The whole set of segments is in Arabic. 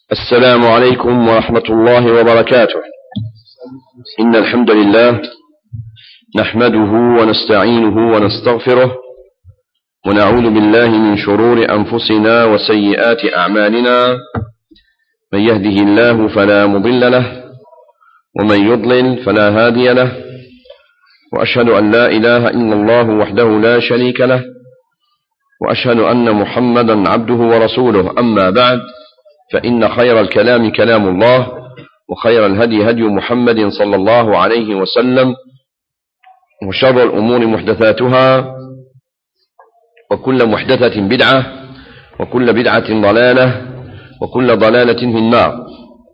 السلام عليكم ورحمة الله وبركاته. إن الحمد لله نحمده ونستعينه ونستغفره ونعوذ بالله من شرور أنفسنا وسيئات أعمالنا. من يهده الله فلا مضل له ومن يضلل فلا هادي له، وأشهد أن لا إله إلا الله وحده لا شريك له، وأشهد أن محمدا عبده ورسوله. أما بعد، فإن خير الكلام كلام الله، وخير الهدي هدي محمد صلى الله عليه وسلم، وشر الأمور محدثاتها، وكل محدثة بدعة، وكل بدعة ضلالة، وكل ضلالة في النار.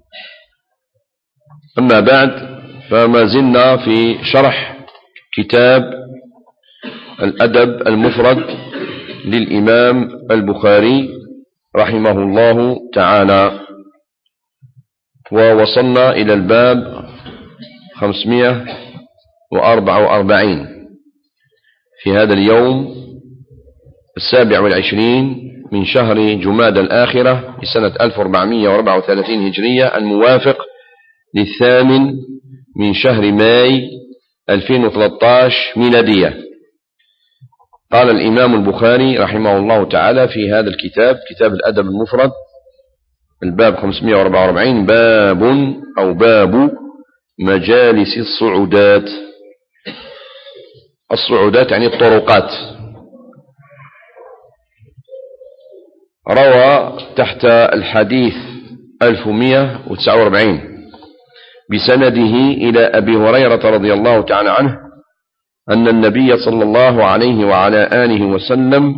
أما بعد، فما زلنا في شرح كتاب الأدب المفرد للإمام البخاري رحمه الله تعالى، ووصلنا إلى الباب 544 في هذا اليوم 27 من شهر جمادى الآخرة لسنة 1434 هجرية، الموافق للثامن من شهر ماي 2013 ميلادية. قال الإمام البخاري رحمه الله تعالى في هذا الكتاب، كتاب الأدب المفرد، الباب 544، باب مجالس الصعودات. الصعودات يعني الطرقات. روى تحت الحديث 1149 بسنده إلى أبي هريرة رضي الله تعالى عنه أن النبي صلى الله عليه وعلى آله وسلم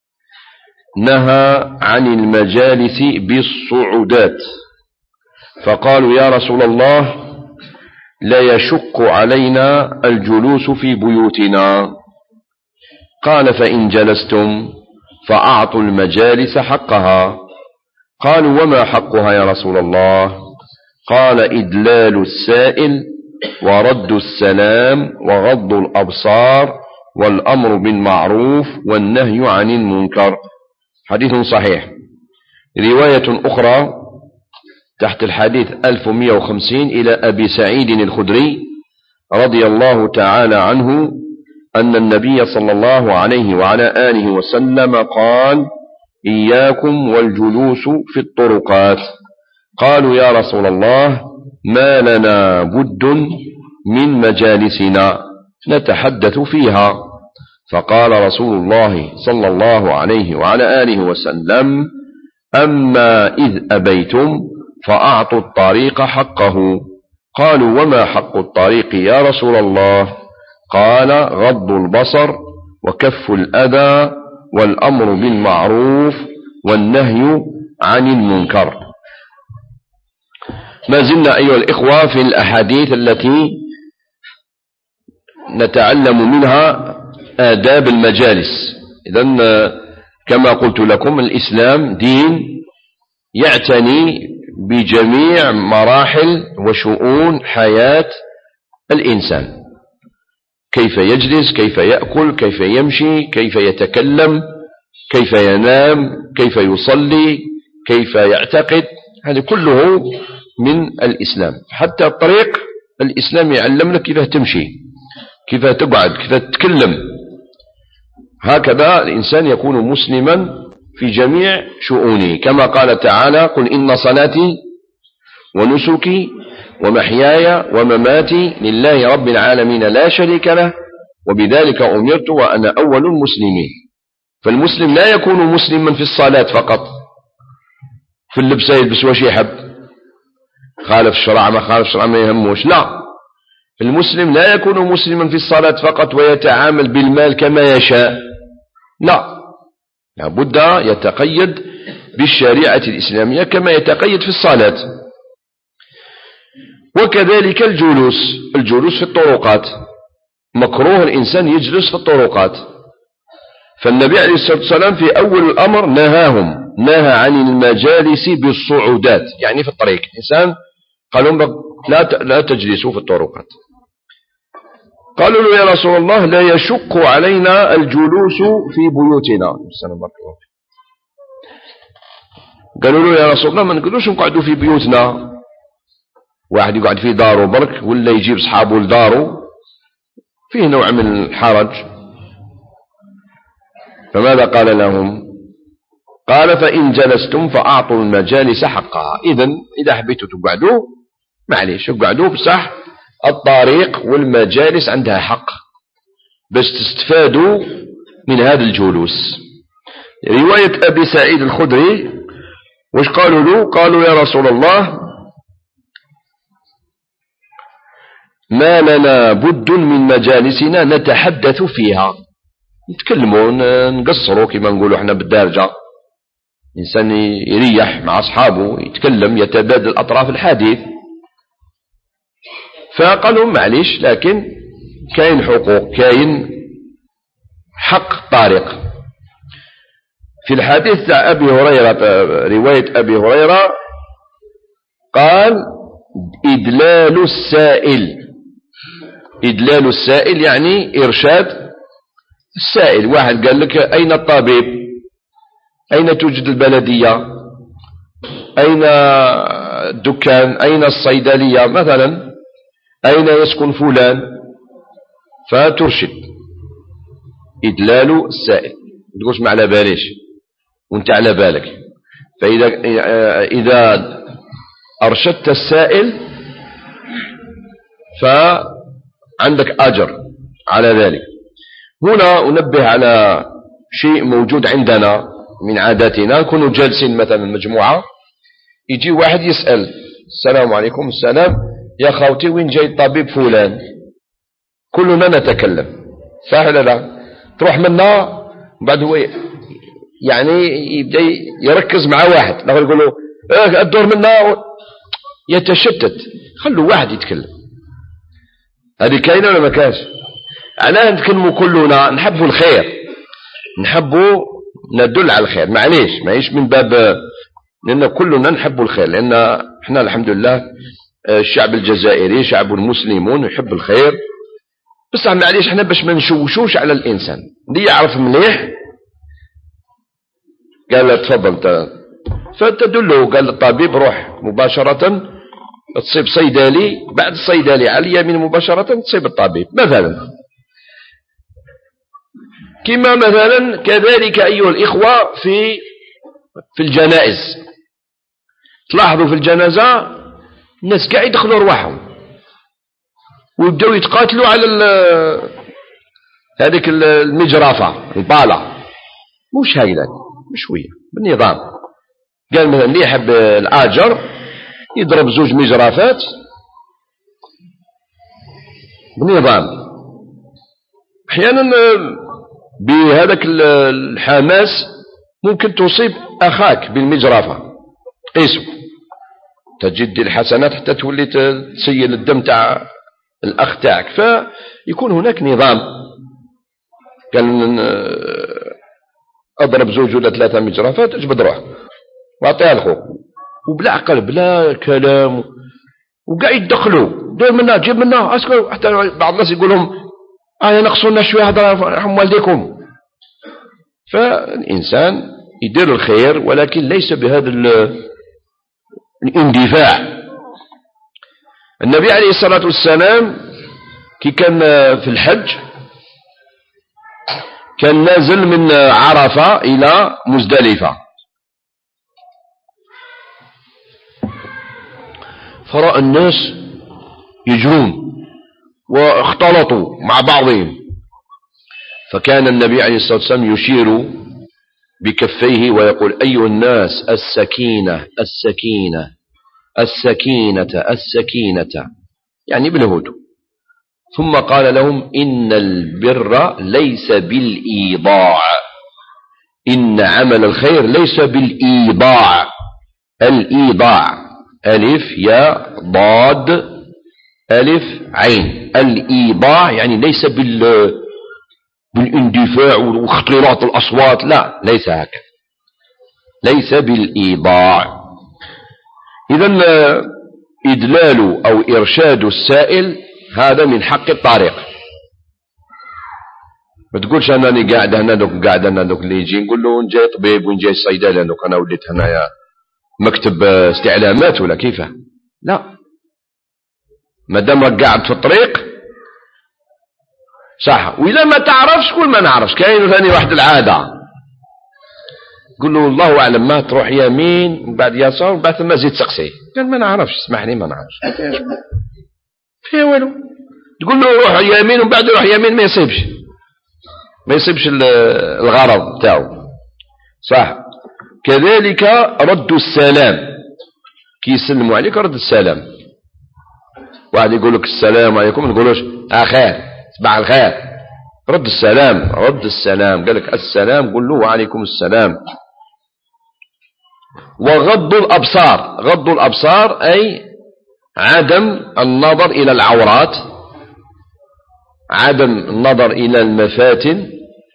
نهى عن المجالس بالصعودات، فقالوا يا رسول الله لا يشق علينا الجلوس في بيوتنا. قال فإن جلستم فأعطوا المجالس حقها. قالوا وما حقها يا رسول الله؟ قال إدلال السائل، ورد السلام، وغض الأبصار، والأمر بالمعروف، والنهي عن المنكر. حديث صحيح. رواية أخرى تحت الحديث 1150 إلى أبي سعيد الخدري رضي الله تعالى عنه أن النبي صلى الله عليه وعلى آله وسلم قال إياكم والجلوس في الطرقات. قالوا يا رسول الله ما لنا بد من مجالسنا نتحدث فيها. فقال رسول الله صلى الله عليه وعلى آله وسلم أما إذ أبيتم فأعطوا الطريق حقه. قالوا وما حق الطريق يا رسول الله؟ قال غض البصر، وكف الأذى، والأمر بالمعروف، والنهي عن المنكر. ما زلنا أيها الإخوة في الأحاديث التي نتعلم منها آداب المجالس. إذن كما قلت لكم الإسلام دين يعتني بجميع مراحل وشؤون حياة الإنسان، كيف يجلس، كيف يأكل، كيف يمشي، كيف يتكلم، كيف ينام، كيف يصلي، كيف يعتقد. هذا كله من الإسلام. حتى الطريق الإسلام يعلم لك كيف تمشي، كيف تقعد، كيف تتكلم. هكذا الإنسان يكون مسلما في جميع شؤونه، كما قال تعالى قل إن صلاتي ونسكي ومحياي ومماتي لله رب العالمين لا شريك له وبذلك أمرت وأنا أول المسلمين. فالمسلم لا يكون مسلما في الصلاة فقط، في اللبس يلبس وش يحب، خالف الشرع ما خالف الشرع ما يهموش. لا، المسلم لا يكون مسلما في الصلاة فقط ويتعامل بالمال كما يشاء. لا، لابد يتقيد بالشريعة الإسلامية كما يتقيد في الصلاة. وكذلك الجلوس في الطرقات، مكروه الإنسان يجلس في الطرقات. فالنبي عليه الصلاة والسلام في أول الأمر نهى عن المجالس بالصعودات، يعني في الطريق. الإنسان قال لهم لا تجلسوا في الطرقات. قالوا له يا رسول الله لا يشق علينا الجلوس في بيوتنا. قالوا له يا رسول الله ما نقدروش نقعدوا في بيوتنا، واحد يقعد في داره برك ولا يجيب اصحابه لداره، فيه نوع من الحرج. فماذا قال لهم؟ قال فإن جلستم فأعطوا المجالس حقها. إذا حبيتوا تقعدوا معليش اقعدوا، بصح الطريق والمجالس عندها حق باش تستفادوا من هذا الجلوس. رواية أبي سعيد الخدري وش قالوا له؟ قالوا يا رسول الله ما لنا بد من مجالسنا نتحدث فيها، نتكلموا نقصروا كما نقولوا احنا بالدارجة، الإنسان يريح مع أصحابه يتكلم يتبادل أطراف الحديث. فقالوا معليش لكن كاين حقوق، كاين حق الطريق. في الحديث تاع أبي هريرة، رواية أبي هريرة قال إدلال السائل. إدلال السائل يعني إرشاد السائل. واحد قال لك أين الطبيب؟ أين توجد البلدية؟ أين الدكان؟ أين الصيدلية مثلا؟ أين يسكن فلان؟ فترشد. إدلال السائل، تقولش ما على باليش وانت على بالك. فإذا أرشدت السائل فعندك أجر على ذلك. هنا أنبه على شيء موجود عندنا من عاداتنا. كونوا جالسين مثلا مجموعة، يجي واحد يسأل السلام عليكم، السلام يا خوتي وين جاي الطبيب فلان؟ كلنا نتكلم صح ولا لا؟ تروح منا بعد هو يعني يبدأ يركز مع واحد نقول يقول له الدور منا، يتشتت. خلوا واحد يتكلم. هذه كاينه ولا ما كاش؟ علاه نتكلموا كلنا نحبوا الخير، نحبوا ندل على الخير، معليش ماهيش من باب لأن كلنا نحب الخير، لأن احنا الحمد لله الشعب الجزائري شعب مسلمون يحب الخير. بس معليش احنا باش ما نشوشوش على الإنسان اللي يعرف مليح قال له تفضل فتدله، قال الطبيب روح مباشرة تصيب صيدلي، بعد الصيدلي على اليمين مباشرة تصيب الطبيب مثلا. كما مثلا كذلك أيها الإخوة في الجنائز، تلاحظوا في الجنازة الناس قاعد يدخلوا رواحهم ويبدأوا يتقاتلوا على هذيك المجرافة البالة، مش هكذا بشوية بالنظام. قال مثلا اللي يحب الآجر يضرب زوج مجرافات بالنظام. أحيانا بهذاك الحماس ممكن تصيب أخاك بالمجرافة، قيسوا تجد الحسنات حتى تولي تسيل الدم تاع الأخ تاعك. فيكون هناك نظام. قال أضرب زوج ولا ثلاثة مجرافات اجبد روح واعطيها لخوك، وبلا عقل بلا كلام وقاعد يدخلوا دير منا جيب منا اسكو. حتى بعض الناس يقول لهم نقصونا شويه هضره رحم والديكم. فالإنسان يدير الخير ولكن ليس بهذا الاندفاع. النبي عليه الصلاة والسلام كي كان في الحج كان نازل من عرفة إلى مزدلفة، فرأى الناس يجرون واختلطوا مع بعضهم، فكان النبي عليه الصلاة والسلام يشير بكفيه ويقول أيها الناس السكينة السكينة السكينة السكينة، يعني بالهدوء. ثم قال لهم إن البر ليس بالإيضاع، إن عمل الخير ليس بالإيضاع. الإيضاع ألف يا ضاد ألف عين، الإيضاع يعني ليس بالاندفاع واختلاط الأصوات، لا ليس هكذا، ليس بالإيضاع. إذن إدلال أو إرشاد السائل هذا من حق الطريق. ما تقولش أنني قاعد هنا دوك قاعد هنا دوك اللي يجي نقول له وين جاي طبيب وين جاي صيدلي دوك أنا وليت هنايا مكتب استعلامات ولا كيفه؟ لا، ما دام راك قاعد في الطريق صح. وإذا ما تعرفش قول ما نعرفش. كاين ثاني واحد العادة، قل له الله أعلم، ما تروح يمين وبعد يسار وبعد ثم زيد تسقسيه. قال ما نعرفش، اسمح لي ما نعرفش. فيها والو. تقول له روح يمين وبعد يروح يمين ما يصيبش الغرض تاعو صح. كذلك رد السلام، كي يسلموا عليك رد السلام. واحد يقول لك السلام عليكم ما تقولوش خير صباح الخير، رد السلام. رد السلام، قال لك السلام قل له وعليكم السلام. وغض الأبصار، غض الأبصار أي عدم النظر إلى العورات، عدم النظر إلى المفاتن،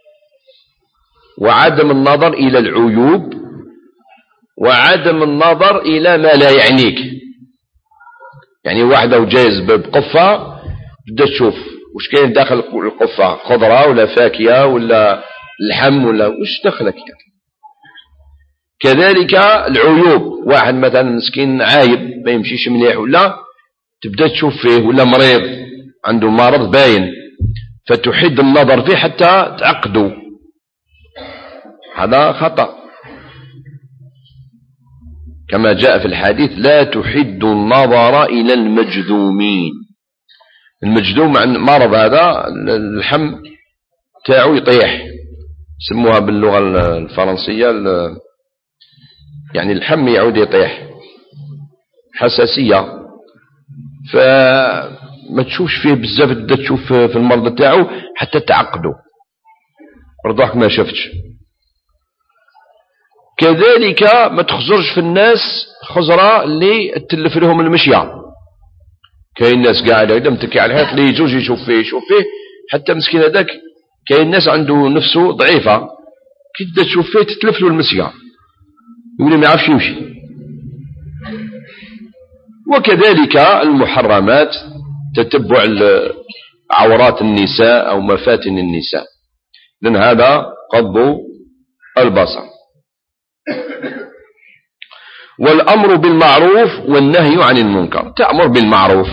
وعدم النظر إلى العيوب، وعدم النظر إلى ما لا يعنيك. يعني واحدة وجايز بقفة تبدأ تشوف وش كاين داخل القفة، خضرة ولا فاكهة ولا اللحم ولا وش دخلك يعني. كذلك العيوب، واحد مثلا مسكين عايب ما يمشيش مليح ولا تبدأ تشوف فيه، ولا مريض عنده مرض باين فتحد النظر فيه حتى تعقده، هذا خطأ. كما جاء في الحديث لا تحد النظر إلى المجذومين. المجذوم عن مرض هذا اللحم تاعو يطيح، يسموها باللغة الفرنسية يعني اللحم يعود يطيح، حساسية. فما تشوفش فيه بزاف، تبدا تشوف في المرض تاعو حتى تعقده، رضاك ما شفتش. كذلك ما تخزرش في الناس خزرة اللي تلف لهم المشية. كاين ناس قاعدة إذا متكي على الحيط اللي يجوز يشوف فيه حتى مسكين هذاك. كاين ناس عنده نفسه ضعيفة كي تبدا تشوف فيه تتلف له المشية يقول ما يعرفش يمشي. وكذلك المحرمات، تتبع عورات النساء أو مفاتن النساء، لأن هذا غض البصر. والأمر بالمعروف والنهي عن المنكر. تأمر بالمعروف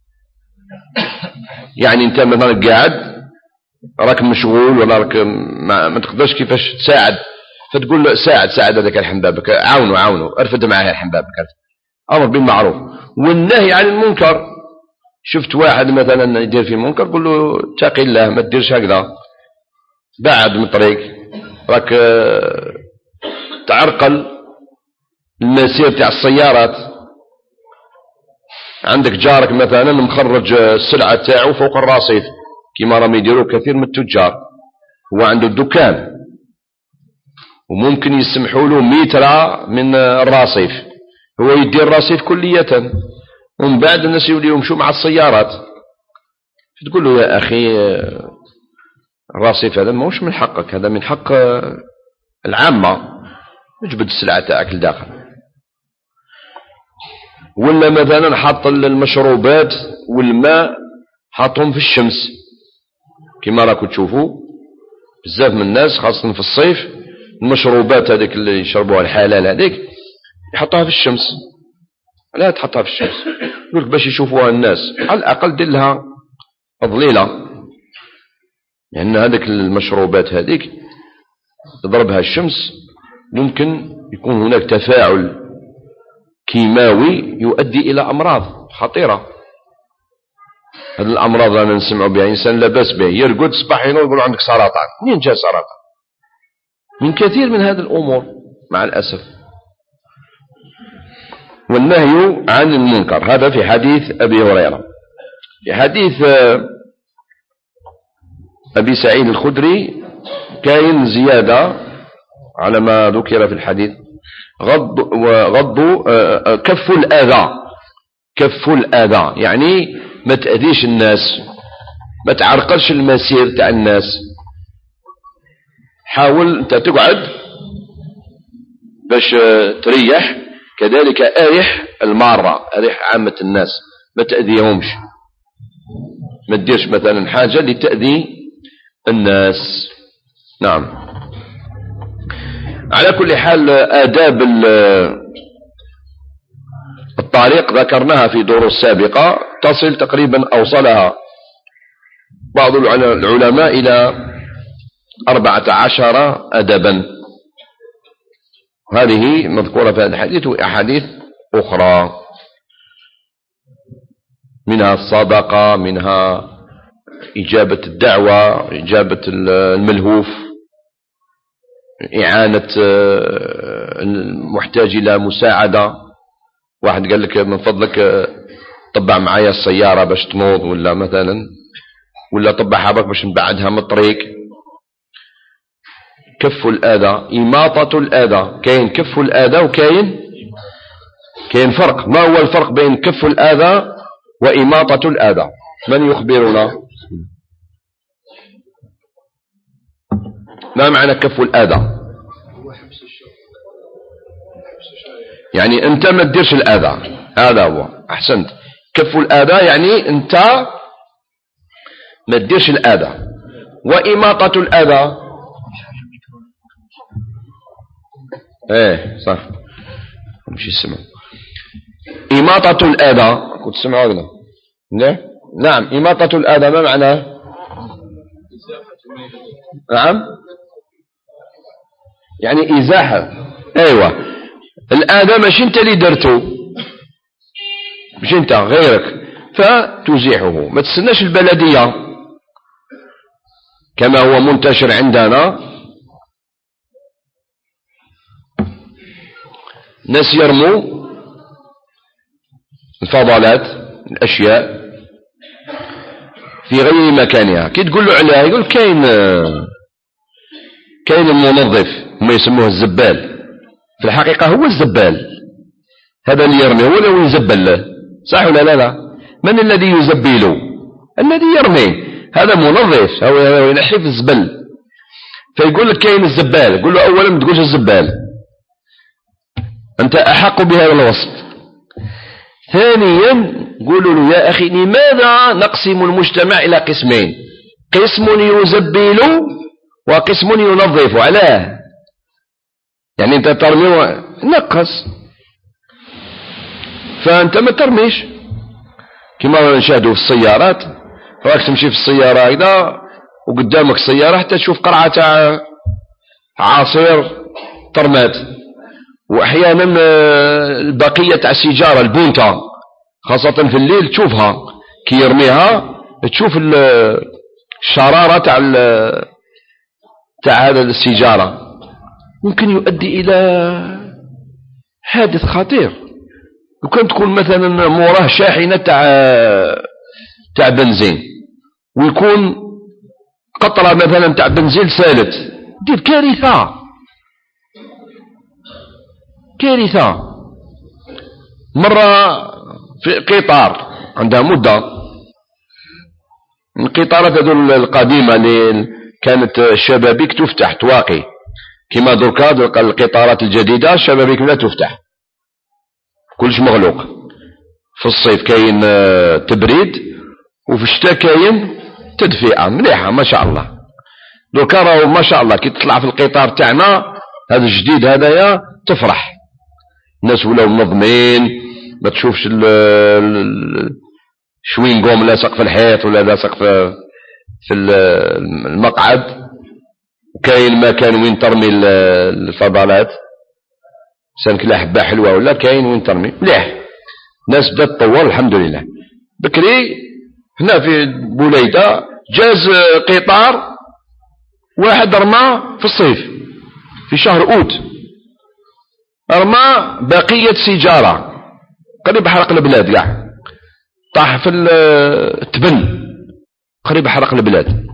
يعني أنت مثلا قاعد راك مشغول ولا راك ما تقدرش كيفاش تساعد، فتقول له ساعد هذاك الحنبابك، عاونه ارفد معاه الحنبابك. أمر بالمعروف. والنهي عن المنكر، شفت واحد مثلا يدير في منكر قل له اتقي الله ما تديرش هكذا، بعد من الطريق، راك تعرقل المسير تاع السيارات. عندك جارك مثلا مخرج السلعة تاعو فوق الرصيف كما راهم يديروا كثير من التجار، هو عنده الدكان وممكن يسمحوا له متر من الرصيف، هو يدير الرصيف كلية، ومن بعد الناس يوليوا يمشوا مع السيارات. تقول له يا أخي الرصيف هذا ماهوش من حقك، هذا من حق العامة، اجبد السلعة تاعك لداخل. ولا مثلا حط المشروبات والماء حطهم في الشمس كما راكم تشوفوا بزاف من الناس خاصة في الصيف، المشروبات هذيك اللي يشربوها الحلال هذيك يحطوها في الشمس. لا تحطها في الشمس، يقولك باش يشوفوها الناس، على الأقل دير لها تضليلة، لأن يعني هذيك المشروبات هذيك تضربها الشمس ممكن يكون هناك تفاعل كيماوي يؤدي إلى أمراض خطيرة. هذه الأمراض أنا نسمع بها إنسان لا بأس به يرقد صباح يقول عندك سرطان. منين جاء سرطان؟ من كثير من هذه الأمور مع الأسف. والنهي عن المنكر هذا في حديث أبي هريرة. في حديث أبي سعيد الخدري كاين زيادة على ما ذكر في الحديث، كف الأذى. كف الأذى يعني ما تأذيش الناس، ما تعرقلش المسير تاع الناس. حاول أنت تقعد باش تريح، كذلك أريح المارة، أريح عامة الناس، ما تأذيهمش، ما تديرش مثلا حاجة لتأذي الناس. نعم. على كل حال آداب الطريق ذكرناها في دروس سابقة تصل تقريبا أوصلها بعض العلماء إلى 14 أدبا، هذه مذكورة في هذا الحديث وأحاديث أخرى، منها الصدقة، منها إجابة الدعوة، إجابة الملهوف، إعانة المحتاج إلى مساعدة. واحد قال لك من فضلك طبع معايا السيارة باش تنوض، ولا مثلا ولا طبع حابك باش نبعدها من الطريق. كف الأذى، إماطة الأذى. كاين كف الأذى وكاين فرق. ما هو الفرق بين كف الأذى وإماطة الأذى؟ من يخبرنا؟ ما معنى كف الأذى؟ يعني أنت ما تديرش الأذى، هذا هو. أحسنت. كف الأذى يعني أنت ما تديرش الأذى. وإماطة الأذى صح، مش السمع. إماطة الأذى كنت تسمعوا هذا؟ نعم. إماطة الأذى ما معناه؟ نعم، يعني إزاحة. أيوة، الأذى مش أنت اللي درته، مش أنت، غيرك، فتزيحه. ما تستناش البلدية كما هو منتشر عندنا، ناس يرموا الفضلات، الأشياء في غير مكانها. كي تقول له عليها يقول كاين المنظف، هم يسموه الزبال، في الحقيقة هو الزبال. هذا اللي يرمي هو اللي يزبل له، صح ولا لا؟ من الذي يزبله؟ الذي يرمي، هذا منظف، هو ينحي في الزبل. فيقول لك كاين الزبال، يقول له أولا ما تقولش الزبال، أنت أحق بهذا الوصف. ثانيا قولوا له يا أخي لماذا نقسم المجتمع إلى قسمين؟ قسم يزبل وقسم ينظف. علاه؟ يعني أنت ترمي نقص، فأنت ما ترميش. كما نشاهدوا في السيارات، راك تمشي في السيارة هكذا وقدامك السيارة حتى تشوف قرعة تاع عصير ترمات، وأحيانا البقية تاع السيجارة البونتا خاصة في الليل تشوفها كي يرميها، تشوف الشرارة تاع هذا السيجارة، ممكن يؤدي إلى حادث خطير. وكان تكون مثلا موراه شاحنة تاع بنزين، ويكون قطرة مثلا تاع بنزين سالت، دير كارثة. مرة في قطار عندها مدة، القطارات هذول القديمة اللي كانت الشبابيك تفتح تواقي، كما دركا القطارات الجديدة الشبابيك لا تفتح، كلش مغلوق. في الصيف كاين تبريد، وفي الشتاء كاين تدفئة مليحة ما شاء الله. دركا راهو ما شاء الله كي تطلع في القطار تاعنا هذا الجديد هذايا تفرح، الناس ولاو منظمين، ما تشوفش شوينغوم لاصق في الحيط ولا لاصق في المقعد، وكاين مكان وين ترمي الفضلات، سانك لا حبة حلوة ولا كاين وين ترمي مليح. ناس بدات تطور الحمد لله. بكري هنا في بوليدة جاز قطار واحد رمى في الصيف في شهر أوت، رمى بقية سيجارة قريب حرق البلاد، قاع طاح في التبن قريب حرق البلاد.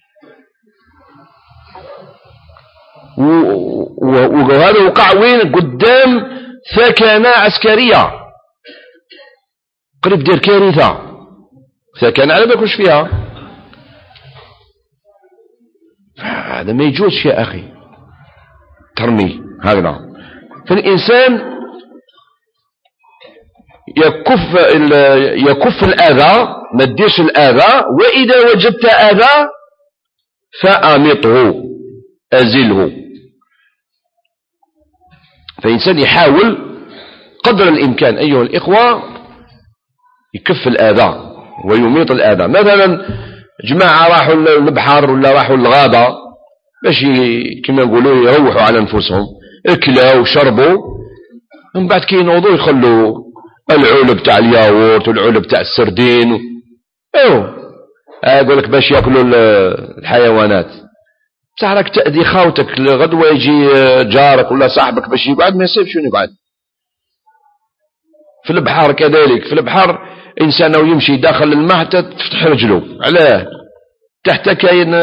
وهذا وقع وين؟ قدام ثكنة عسكرية، قريب دير كارثة. ثكنة على بالكش فيها، هذا ما يجوزش يا أخي ترمي هكذا. فالإنسان يكف الأذى، ما تديرش الأذى، وإذا وجدت أذى فأمطه، أزله. فالإنسان يحاول قدر الإمكان أيها الإخوة يكف الآذى ويميط الآذى. مثلا جماعة راحوا للبحر ولا راحوا للغابة باش كما يقولوا يروحوا على أنفسهم، اكلوا وشربوا، من بعد كي ينوضوا يخلوا العلب تاع الياغورت والعلب تاع السردين أقول لك باش يأكلوا الحيوانات. بصح راك تأذي خاوتك، غدوة يجي جارك ولا صاحبك باش يقعد ما يصيبش يقعد. في البحر كذلك، في البحر إنسان يمشي داخل الماء حتى تفتح رجله، علاه؟ تحت كاين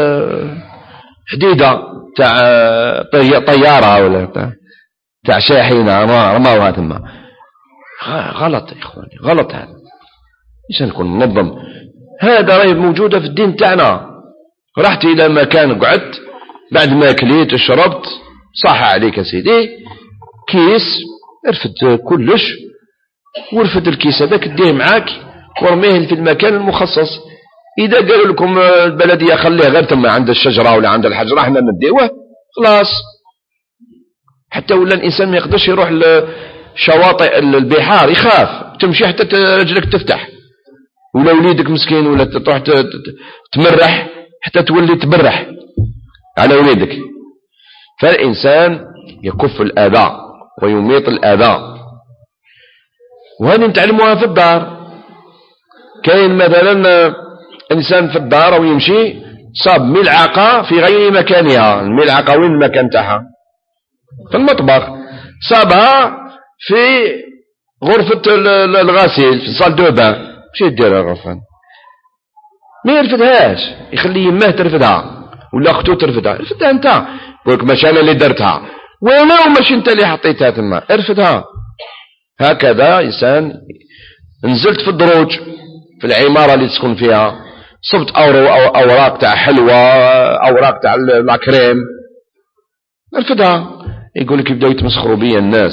حديدة تاع طيارة ولا تاع شاحنة رماوها ثم. غلط يا إخواني، غلط هذا. إنسان يكون منظم. هذا راهي موجودة في الدين تاعنا. رحت إلى مكان قعدت بعد ما كليت وشربت، صح عليك يا سيدي، كيس ارفد كلش، وارفد الكيس هذاك اديه معاك ورميه في المكان المخصص. إذا قالوا لكم البلدية خليه غير تم عند الشجرة ولا عند الحجرة احنا نديوه خلاص. حتى ولا الإنسان ما يقدرش يروح لشواطئ البحار، يخاف تمشي حتى رجلك تفتح، ولا وليدك مسكين ولا تروح تمرح حتى تولي تبرح على وليدك. فالإنسان يكف الآذى ويميط الآذى، وهذه نتعلموها في الدار. كاين مثلا إنسان في الدار ويمشي صاب ملعقة في غير مكانها. الملعقة وين المكان تاعها؟ في المطبخ. صابها في غرفة الغسيل في الصال دو بان. شو يدير الغرفان؟ ما يرفدهاش، يخلي يماه ترفدها ولا اختو ترفدها. ارفدها انت، يقولك ماشي انا اللي درتها، ولو ماشي انت اللي حطيتها ثم، ارفدها. هكذا إنسان نزلت في الدروج في العمارة اللي تسكن فيها، صبت أوراق تاع حلوى، أوراق تاع لاكريم، ارفدها. يقولك يبدأوا يتمسخروا بيا الناس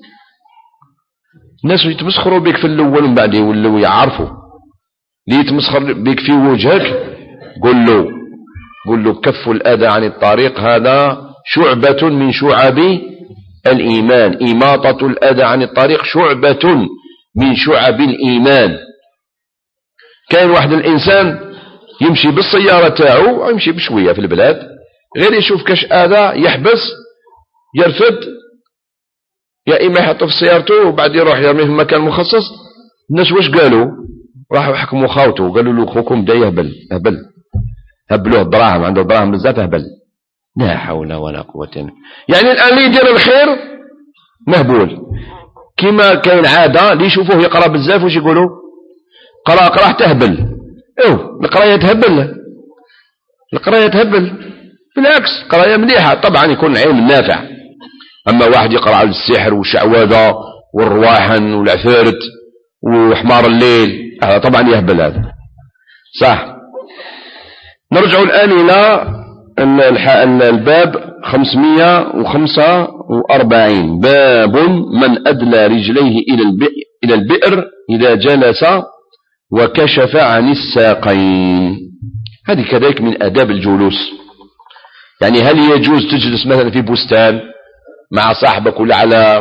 يتمسخروا بك في الأول ومن بعد يولوا يعرفوا. اللي يتمسخر بك في وجهك قل له كف الأذى عن الطريق، هذا شعبة من شعب الإيمان. إماطة الأذى عن الطريق شعبة من شعب الإيمان. كان واحد الإنسان يمشي بالسيارة تاعو، يمشي بشوية في البلاد، غير يشوف كاش أذى يحبس يرفد، يا إما يحطه في سيارته وبعد يروح يرميه في مكان مخصص. الناس واش قالوا؟ راحوا حكموا خاوته وقالوا له خوكم دا يهبل، هبلوه الدراهم، عنده دراهم بزاف، هبل. لا حول ولا قوة إلا بالله. يعني الآن اللي يدير الخير مهبول. كما كاين عادة اللي يشوفوه يقرأ بزاف واش يقولوا؟ قرأ تهبل. القراية تهبل. بالعكس قراية مليحة طبعا، يكون علم نافع. أما واحد يقرأ على السحر والشعوذة والرواحن والعفارت وحمار الليل، هذا طبعا يهبل هذا، صح. نرجع الآن إلى الباب 545. باب من أدلى رجليه إلى البئر إذا جلس وكشف عن الساقين. هذه كذلك من آداب الجلوس. يعني هل يجوز تجلس مثلا في بستان مع صاحبك ولا على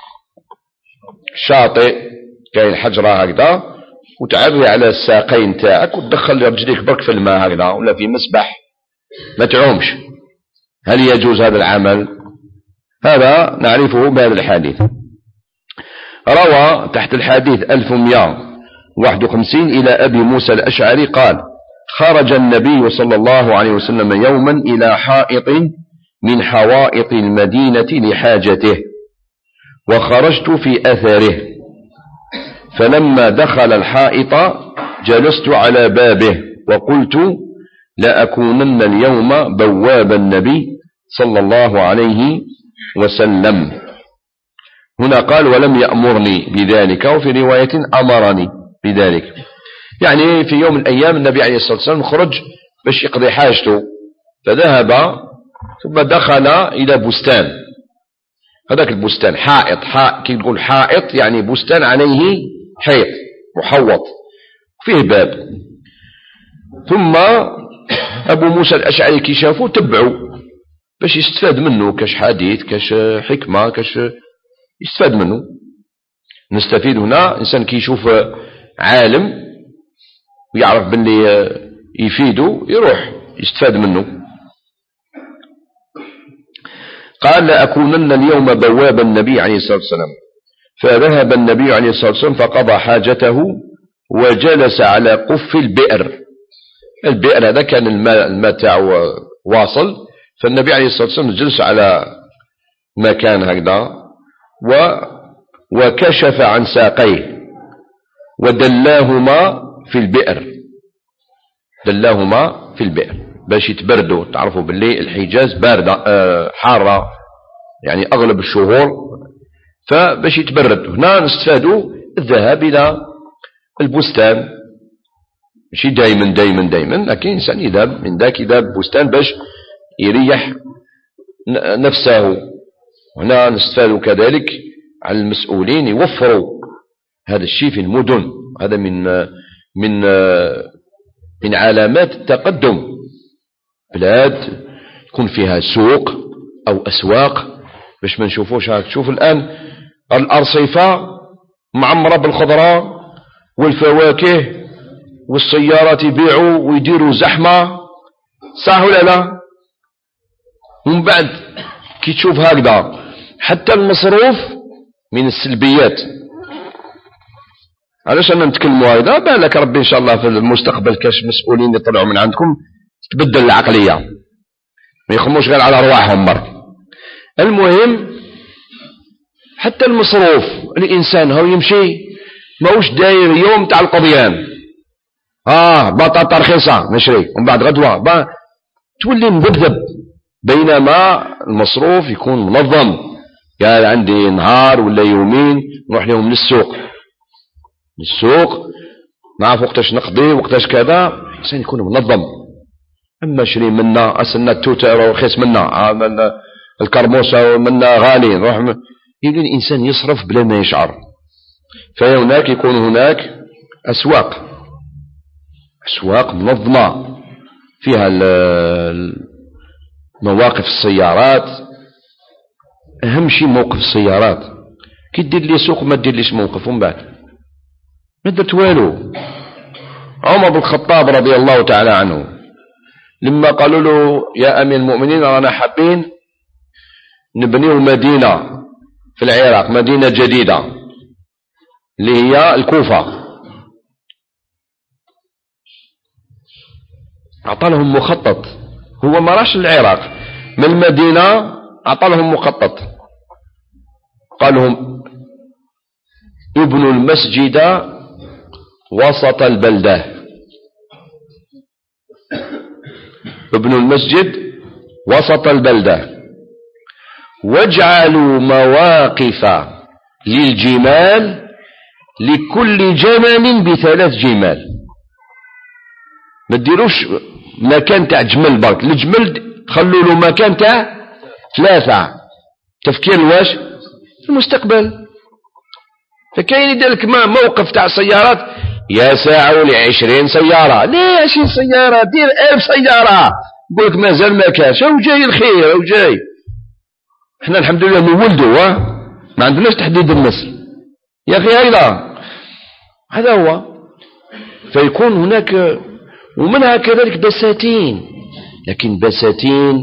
شاطئ كاين حجرة هكذا وتعري على الساقين تاعك وتدخل رجليك برك في الماء هكذا، ولا في مسبح ما تعومش؟ هل يجوز هذا العمل؟ هذا نعرفه بهذا الحديث. روى تحت الحديث 1151 إلى أبي موسى الأشعري قال: خرج النبي صلى الله عليه وسلم يوما إلى حائط من حوائط المدينة لحاجته، وخرجت في أثره، فلما دخل الحائط جلست على بابه وقلت لأكونن اليوم بواب النبي صلى الله عليه وسلم. هنا قال ولم يأمرني بذلك، وفي رواية أمرني بذلك. يعني في يوم من الأيام النبي عليه الصلاة والسلام خرج باش يقضي حاجته، فذهب ثم دخل إلى بستان. هذاك البستان حائط، كي تقول حائط يعني بستان عليه حيط محوط فيه باب. ثم أبو موسى الأشعري كي شافه تبعوا باش يستفاد منه، كاش حديث كاش حكمة كاش يستفاد منه. نستفيد هنا إنسان كي يشوف عالم ويعرف باللي يفيده يروح يستفاد منه. قال لأكونن اليوم بواب النبي عليه الصلاة والسلام. فذهب النبي عليه الصلاة والسلام فقضى حاجته وجلس على قف البئر. البئر هذا كان الماء تاعو واصل، فالنبي عليه الصلاة والسلام جلس على مكان هكذا وكشف عن ساقيه ودلاهما في البئر، دلاهما في البئر باش يتبردوا. تعرفوا باللي الحجاز باردة حارة يعني أغلب الشهور، فباش يتبرد. هنا نستفادوا الذهاب إلى البستان، ماشي دايما لكن إنسان يذهب من ذاك يذهب بستان باش يريح نفسه. هنا نستفادوا كذلك على المسؤولين يوفروا هذا الشيء في المدن. هذا من علامات التقدم. بلاد يكون فيها سوق أو أسواق باش ما نشوفوش هاك. تشوف الآن الأرصفة معمرة بالخضراء والفواكه والسيارات يبيعوا ويديروا زحمة، صح ولا لا؟ ومن بعد كي تشوف هكذا حتى المصروف من السلبيات. علاش أنا نتكلموا هكذا؟ بالك ربي إن شاء الله في المستقبل كاش مسؤولين يطلعوا من عندكم تبدل العقلية، ما يخموش غير على أرواحهم برك. المهم حتى المصروف، الإنسان هو يمشي ماهوش داير يوم تاع القضيان، بطاطا رخيصة نشري ومن بعد غدوة تولي مذبذب، بينما المصروف يكون منظم. قال عندي نهار ولا يومين نروح لهم للسوق نعرف وقتاش نقضي وقتاش كذا، الإنسان يكون منظم. أما شري منا أسلنا التوتة رخيص منا، الكرموسة منا غالي، نروح يبقى الإنسان يصرف بلا ما يشعر. فهناك يكون هناك أسواق منظمة فيها مواقف السيارات. أهم شيء موقف السيارات. كي تدير لي سوق ما تدير ليش موقف ومن بعد ما درت والو. عمر بن الخطاب رضي الله تعالى عنه لما قالوا له يا أمير المؤمنين رانا حابين نبنيه مدينة في العراق، مدينة جديدة اللي هي الكوفة، أعطى لهم مخطط. هو ما راش العراق، من المدينة أعطى لهم مخطط، قال لهم ابنوا المسجد وسط البلدة، ابنوا المسجد وسط البلدة واجعلوا مواقف للجمال لكل جمل ب3 جمال. ما تديروش مكان تاع جمل برك، الجمل خلوا له مكان تاع 3. تفكير واش المستقبل. فكاين يديرلك موقف تاع سيارات يساع ل20 سيارة، ليه 20 سيارة؟ دير 1000 سيارة. يقولك مازال ما كاش، او جاي الخير او جاي. احنا الحمد لله نولدوا ما عندناش تحديد النسل يا اخي. هذا هو. فيكون هناك ومنها كذلك بساتين، لكن بساتين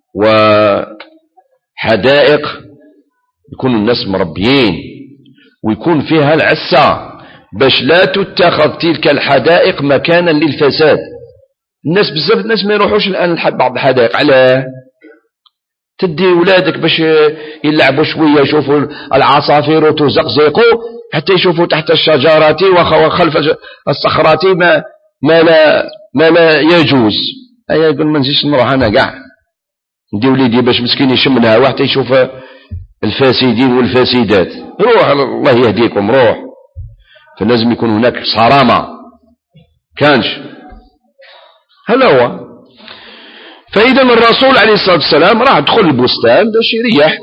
وحدائق يكون الناس مربيين ويكون فيها العسة باش لا تتخذ تلك الحدائق مكانا للفساد. الناس بزاف الناس ما يروحوش الآن بعض الحدائق. علاه؟ تدي ولادك باش يلعبوا شوية يشوفوا العصافير وتزقزقوا حتى يشوفوا تحت الشجرات وخلف الصخرات ما لا يجوز. يقول ما نزيدش نروح أنا قاع ندي وليدي باش مسكين يشم الهواء حتى يشوف الفاسدين والفاسدات. روح الله يهديكم روح. فلازم يكون هناك صرامة كانش. هذا هو. فإذا الرسول عليه الصلاة والسلام راح دخل البستان باش يريح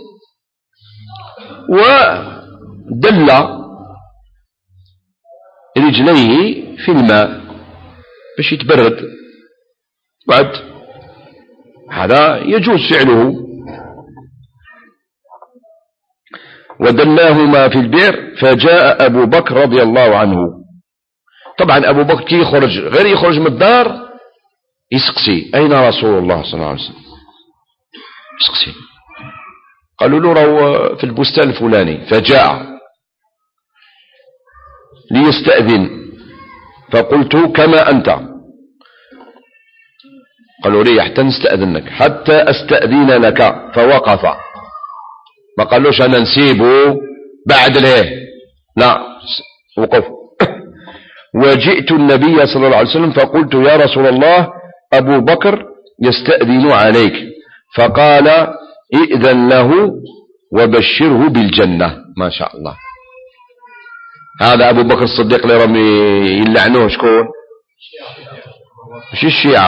ودل رجليه في الماء باش يتبرد. بعد هذا يجوز فعله. ودلاهما في البئر، فجاء أبو بكر رضي الله عنه. طبعا أبو بكر كي يخرج غير يخرج من الدار يسقسي أين رسول الله صلى الله عليه وسلم، يسقسي. قالوا له راهو في البستان الفلاني، فجاء ليستأذن، فقلت كما أنت. قالوا لي حتى نستأذنك، حتى أستأذن لك، فوقف. ما قالوش أنا نسيبه بعد ليه، لا وقف. وجئت النبي صلى الله عليه وسلم فقلت يا رسول الله أبو بكر يستأذن عليك، فقال ائذن له وبشره بالجنة. ما شاء الله. هذا أبو بكر الصديق اللي رمي يلعنوه شكون؟ مش الشيعة،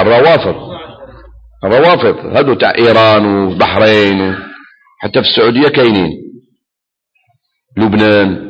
الروافض هذو تاع إيران وبحرين حتى في السعودية كاينين، لبنان،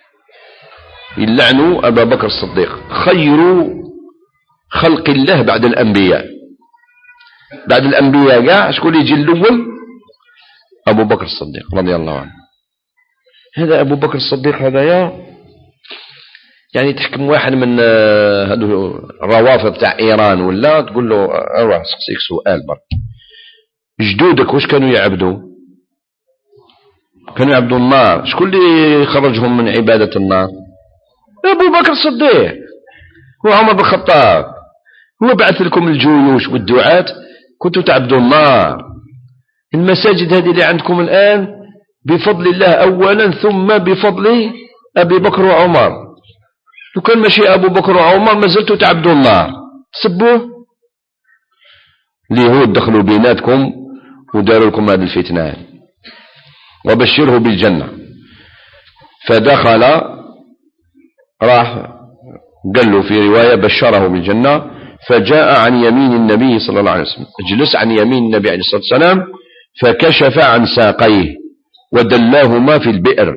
يلعنوا أبا بكر الصديق. خير خلق الله بعد الأنبياء، بعد الأنبياء قاع شكون يجي الأول؟ أبو بكر الصديق رضي الله عنه. هذا أبو بكر الصديق هذا يعني تحكم واحد من هذو الروافض تاع إيران ولا تقول له أروح سقسيك سؤال برك، جدودك واش كانوا يعبدوا؟ كانوا يعبدوا النار. شكون اللي خرجهم من عبادة النار؟ أبو بكر الصديق وعمر بن الخطاب. هو بعث لكم الجيوش والدعاة، كنتوا تعبدوا النار. المساجد هذه اللي عندكم الآن بفضل الله أولا، ثم بفضل أبي بكر وعمر. لو كان ماشي أبو بكر وعمر ما زلتوا تعبدوا النار. سبوه اليهود دخلوا بيناتكم وداروا لكم هذه الفتنة. وبشره بالجنة. فدخل راح قال له في رواية بشره بالجنة. فجاء عن يمين النبي صلى الله عليه وسلم، اجلس عن يمين النبي عليه الصلاة والسلام، فكشف عن ساقيه ودلاهما في البئر.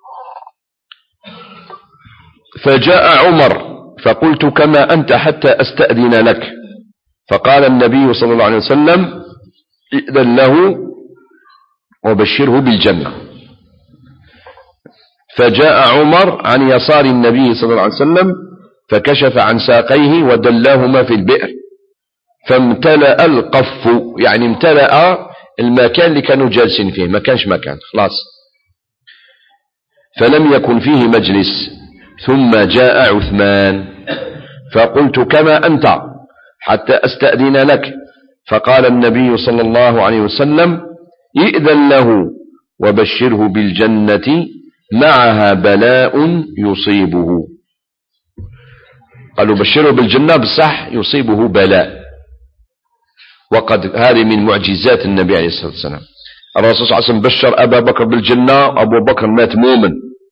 فجاء عمر فقلت كما أنت حتى أستأذن لك، فقال النبي صلى الله عليه وسلم ائذن له وبشره بالجنة. فجاء عمر عن يسار النبي صلى الله عليه وسلم فكشف عن ساقيه ودلاهما في البئر، فامتلأ القف، يعني امتلأ المكان اللي كانوا جالسين فيه، ما كانش مكان خلاص، فلم يكن فيه مجلس. ثم جاء عثمان فقلت كما أنت حتى أستأذن لك، فقال النبي صلى الله عليه وسلم ائذن له وبشره بالجنة معها بلاء يصيبه. قالوا بشره بالجنة بصح يصيبه بلاء. وقد هذه من معجزات النبي عليه الصلاة والسلام. الرسول صلى الله عليه وسلم بشر أبا بكر بالجنة، أبو بكر مات مؤمن،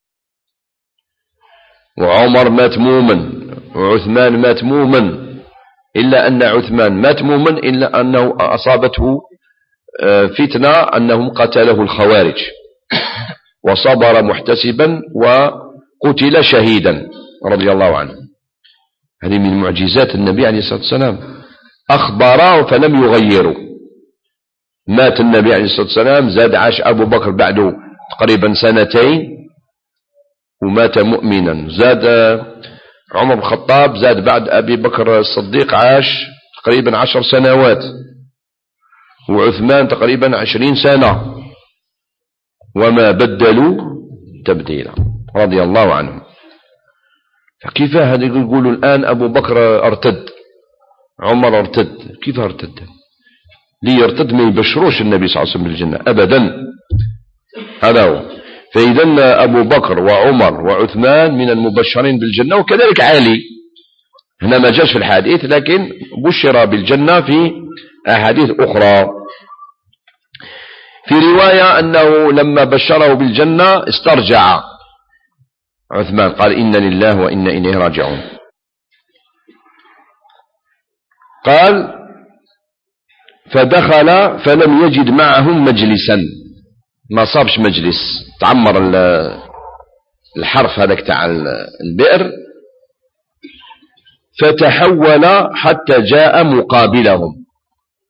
وعمر مات مؤمن، وعثمان مات مؤمن، إلا أن عثمان مات مؤمن إلا أنه أصابته فتنة أنهم قتله الخوارج، وصبر محتسبا وقتل شهيدا رضي الله عنه. هذه من معجزات النبي عليه الصلاة والسلام. أخبره فلم يغيروا. مات النبي عليه الصلاة والسلام، زاد عاش أبو بكر بعده تقريبا 2 ومات مؤمنا. زاد عمر بن الخطاب زاد بعد أبي بكر الصديق عاش تقريبا 10 سنوات، وعثمان تقريبا 20 سنة، وما بدلوا تبديلا رضي الله عنهم. فكيف هذا يقولوا الآن أبو بكر ارتد، عمر ارتد؟ كيف ارتد؟ لي يرتد ما يبشروش النبي صلى الله عليه وسلم بالجنة أبدا. هذا هو. فإذا أبو بكر وعمر وعثمان من المبشرين بالجنة، وكذلك علي. هنا ما جاش في الحديث لكن بشر بالجنة في أحاديث أخرى. في رواية أنه لما بشره بالجنة استرجع عثمان، قال إنا لله وإنا إليه راجعون. قال فدخل فلم يجد معهم مجلسا، ما صابش مجلس، تعمر الحرف هذاك تاع البئر. فتحول حتى جاء مقابلهم،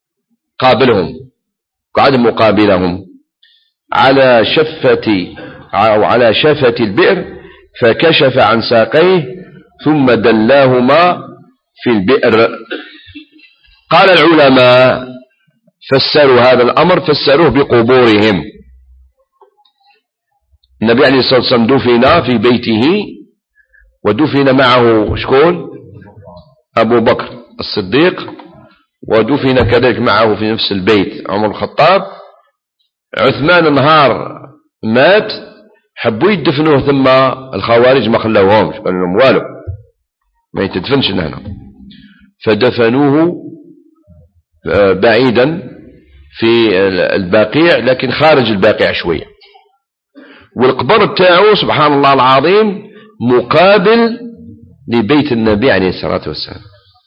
قابلهم، قعد مقابلهم على شفة أو على شفة البئر فكشف عن ساقيه ثم دلاهما في البئر. قال العلماء فسروا هذا الأمر فسروه بقبورهم. النبي عليه الصلاة والسلام دفن في بيته ودفن معه شكون؟ أبو بكر الصديق، ودفن كذلك معه في نفس البيت عمر الخطاب. عثمان نهار مات حبوا يدفنوه ثم الخوارج ما خلوهمش، قالوا لهم والو ما يتدفنش هنا، فدفنوه بعيدا في البقيع لكن خارج البقيع شوية، والقبر بتاعه سبحان الله العظيم مقابل لبيت النبي عليه الصلاة والسلام.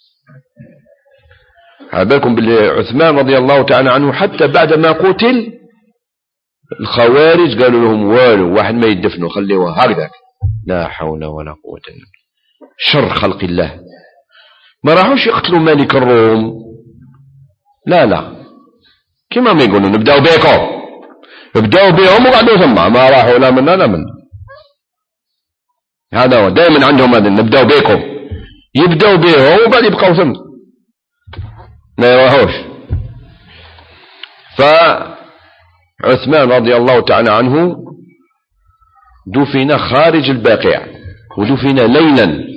على بالكم بالعثمان رضي الله تعالى عنه حتى بعد ما قتل الخوارج قالوا لهم والو واحد ما يدفنوا خليوه هكذا. لا حول ولا قوة إلا بالله، شر خلق الله. ما راحوش يقتلوا ملك الروم، لا كما ما يقولوا نبداو بيكم، ابداوا بهم وقعدوا ثم ما راحوا لا منا لا منا. هذا هو دائما عندهم هذا، نبداو بيكم، يبداو بهم وبعد يبقوا ثم لا يروحوش. فعثمان رضي الله تعالى عنه دفن خارج البقيع، ودفن ليلا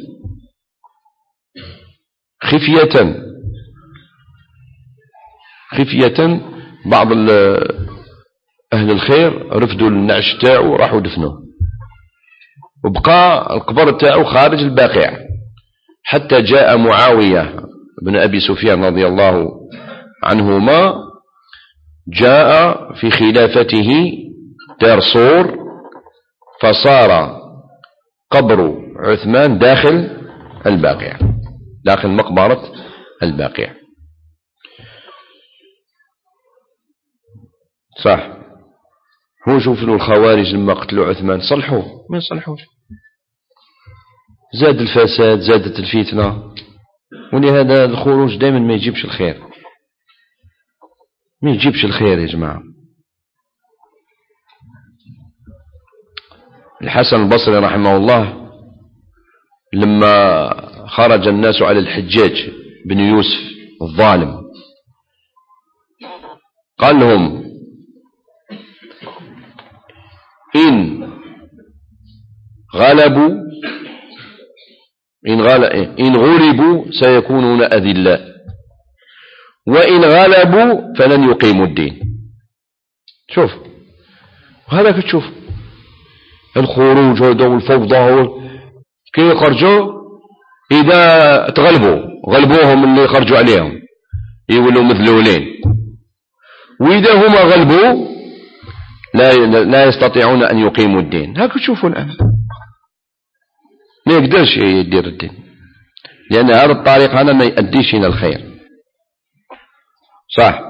خفية. بعض أهل الخير رفدوا النعش تاعه راحوا دفنوه، وبقى القبر تاعه خارج البقيع حتى جاء معاوية بن أبي سفيان رضي الله عنهما، جاء في خلافته دار صور، فصار قبر عثمان داخل البقيع، داخل مقبرة البقيع. صح، هو شوفوا الخوارج لما قتلوا عثمان صلحوه ما يصلحوش، زاد الفساد، زادت الفتنة، ولهذا الخروج دائما ما يجيبش الخير، ما يجيبش الخير يا جماعة. الحسن البصري رحمه الله لما خرج الناس على الحجاج بن يوسف الظالم قال لهم إن غلبوا سيكونون أذلاء، وإن غلبوا فلن يقيموا الدين. شوف هذا كتشوف الخروج والفوضى كي يخرجوا، إذا غلبوهم اللي خرجوا عليهم يولوا مذلولين، وإذا هما غلبوا لا يستطيعون أن يقيموا الدين. هكذا تشوفوا الآن ما يقدرش يدير الدين، لأن هذا الطريق هذا ما يؤديش إلى الخير. صح.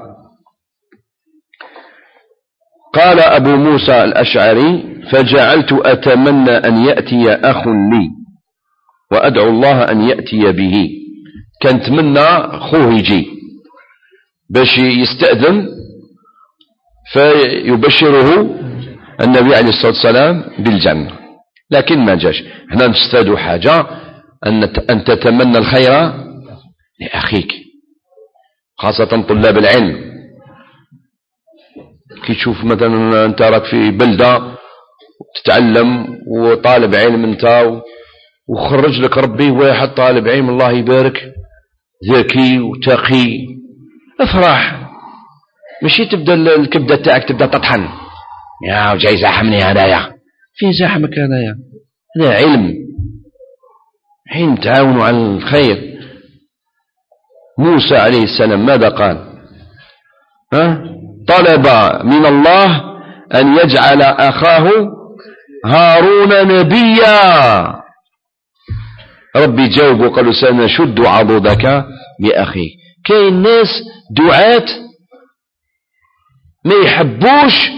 قال أبو موسى الأشعري فجعلت أتمنى أن يأتي أخ لي وأدعو الله أن يأتي به. كان تمنى أخوه يجي باش يستأذن فيبشره النبي عليه الصلاة والسلام بالجنة، لكن ما جاش. احنا نستفادوا حاجة أن تتمنى الخير لأخيك، خاصة طلاب العلم. كي تشوف مثلا أنت راك في بلدة تتعلم وطالب علم أنت، وخرج لك ربي واحد طالب علم الله يبارك ذكي وتقي، افرح. ماشي تبدا الكبدة تاعك تبدا تطحن، يا جاي زاحمني هدايا، في زاحمك هدايا؟ هذا علم، حين تعاونوا على الخير. موسى عليه السلام ماذا قال؟ طلب من الله أن يجعل أخاه هارون نبيا. ربي جاوب وقالوا سنشد عضدك بأخيك. كاين ناس دعاة ما يحبوش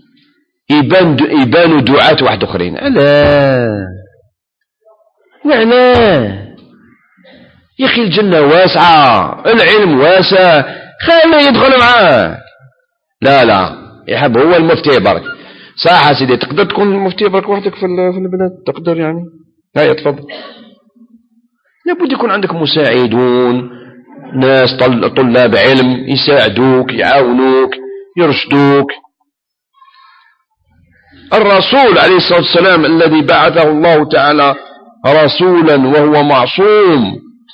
يبانوا دعاة واحد اخرين. لا يا اخي الجنة واسعة، العلم واسع، خليه يدخل معاه. لا يحب هو المفتي برك. صح سيدي، تقدر تكون مفتي برك وحدك في البلاد، تقدر يعني. هيا تفضل. لابد يكون عندك مساعدون، ناس طلاب علم يساعدوك يعاونوك يرشدوك. الرسول عليه الصلاة والسلام الذي بعثه الله تعالى رسولا وهو معصوم،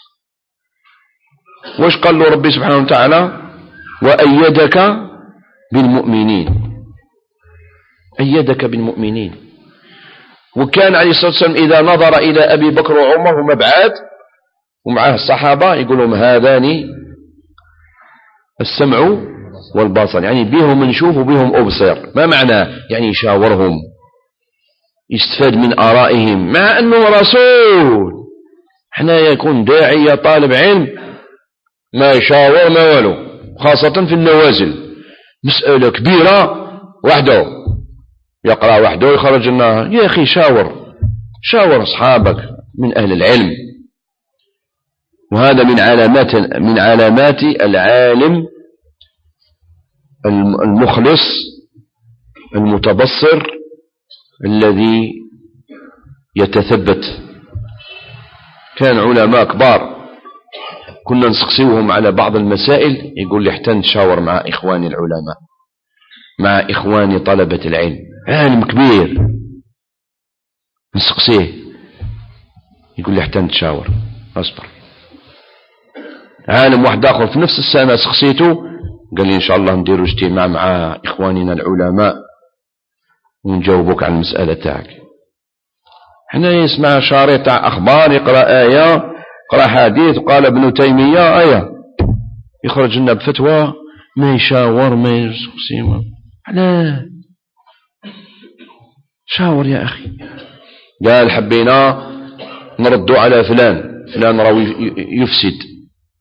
وش قال له ربي سبحانه وتعالى؟ وأيدك بالمؤمنين، أيدك بالمؤمنين. وكان عليه الصلاة والسلام إذا نظر إلى أبي بكر وعمر هما بعاد ومعه الصحابة يقول لهم هذان السمع والبصر، يعني بهم نشوف وبهم أبصر. ما معنى؟ يعني يشاورهم، يستفاد من آرائهم، مع أنه رسول. احنا يكون داعية طالب علم ما يشاور ما والو، خاصة في النوازل، مسألة كبيرة وحده يقرأ وحده ويخرج لنا. يا أخي شاور أصحابك من أهل العلم. وهذا من علامات العالم المخلص المتبصر الذي يتثبت. كان علماء كبار كنا نسقسيوهم على بعض المسائل، يقول لي حتى نتشاور مع إخواني العلماء، مع إخواني طلبة العلم. عالم كبير نسقسيه يقول لي حتى نتشاور، أصبر. عالم واحد آخر في نفس السنة سقسيته قال لي إن شاء الله نديروا اجتماع مع إخواننا العلماء ونجاوبوك عن المسألة تاعك. حنا يسمع شريط أخبار، يقرأ آية، يقرأ حديث، قال ابن تيمية آية، يخرج لنا بفتوى، ما يشاور ما يسقسي. لا شاور يا أخي. قال حبينا نردوا على فلان راهو يفسد،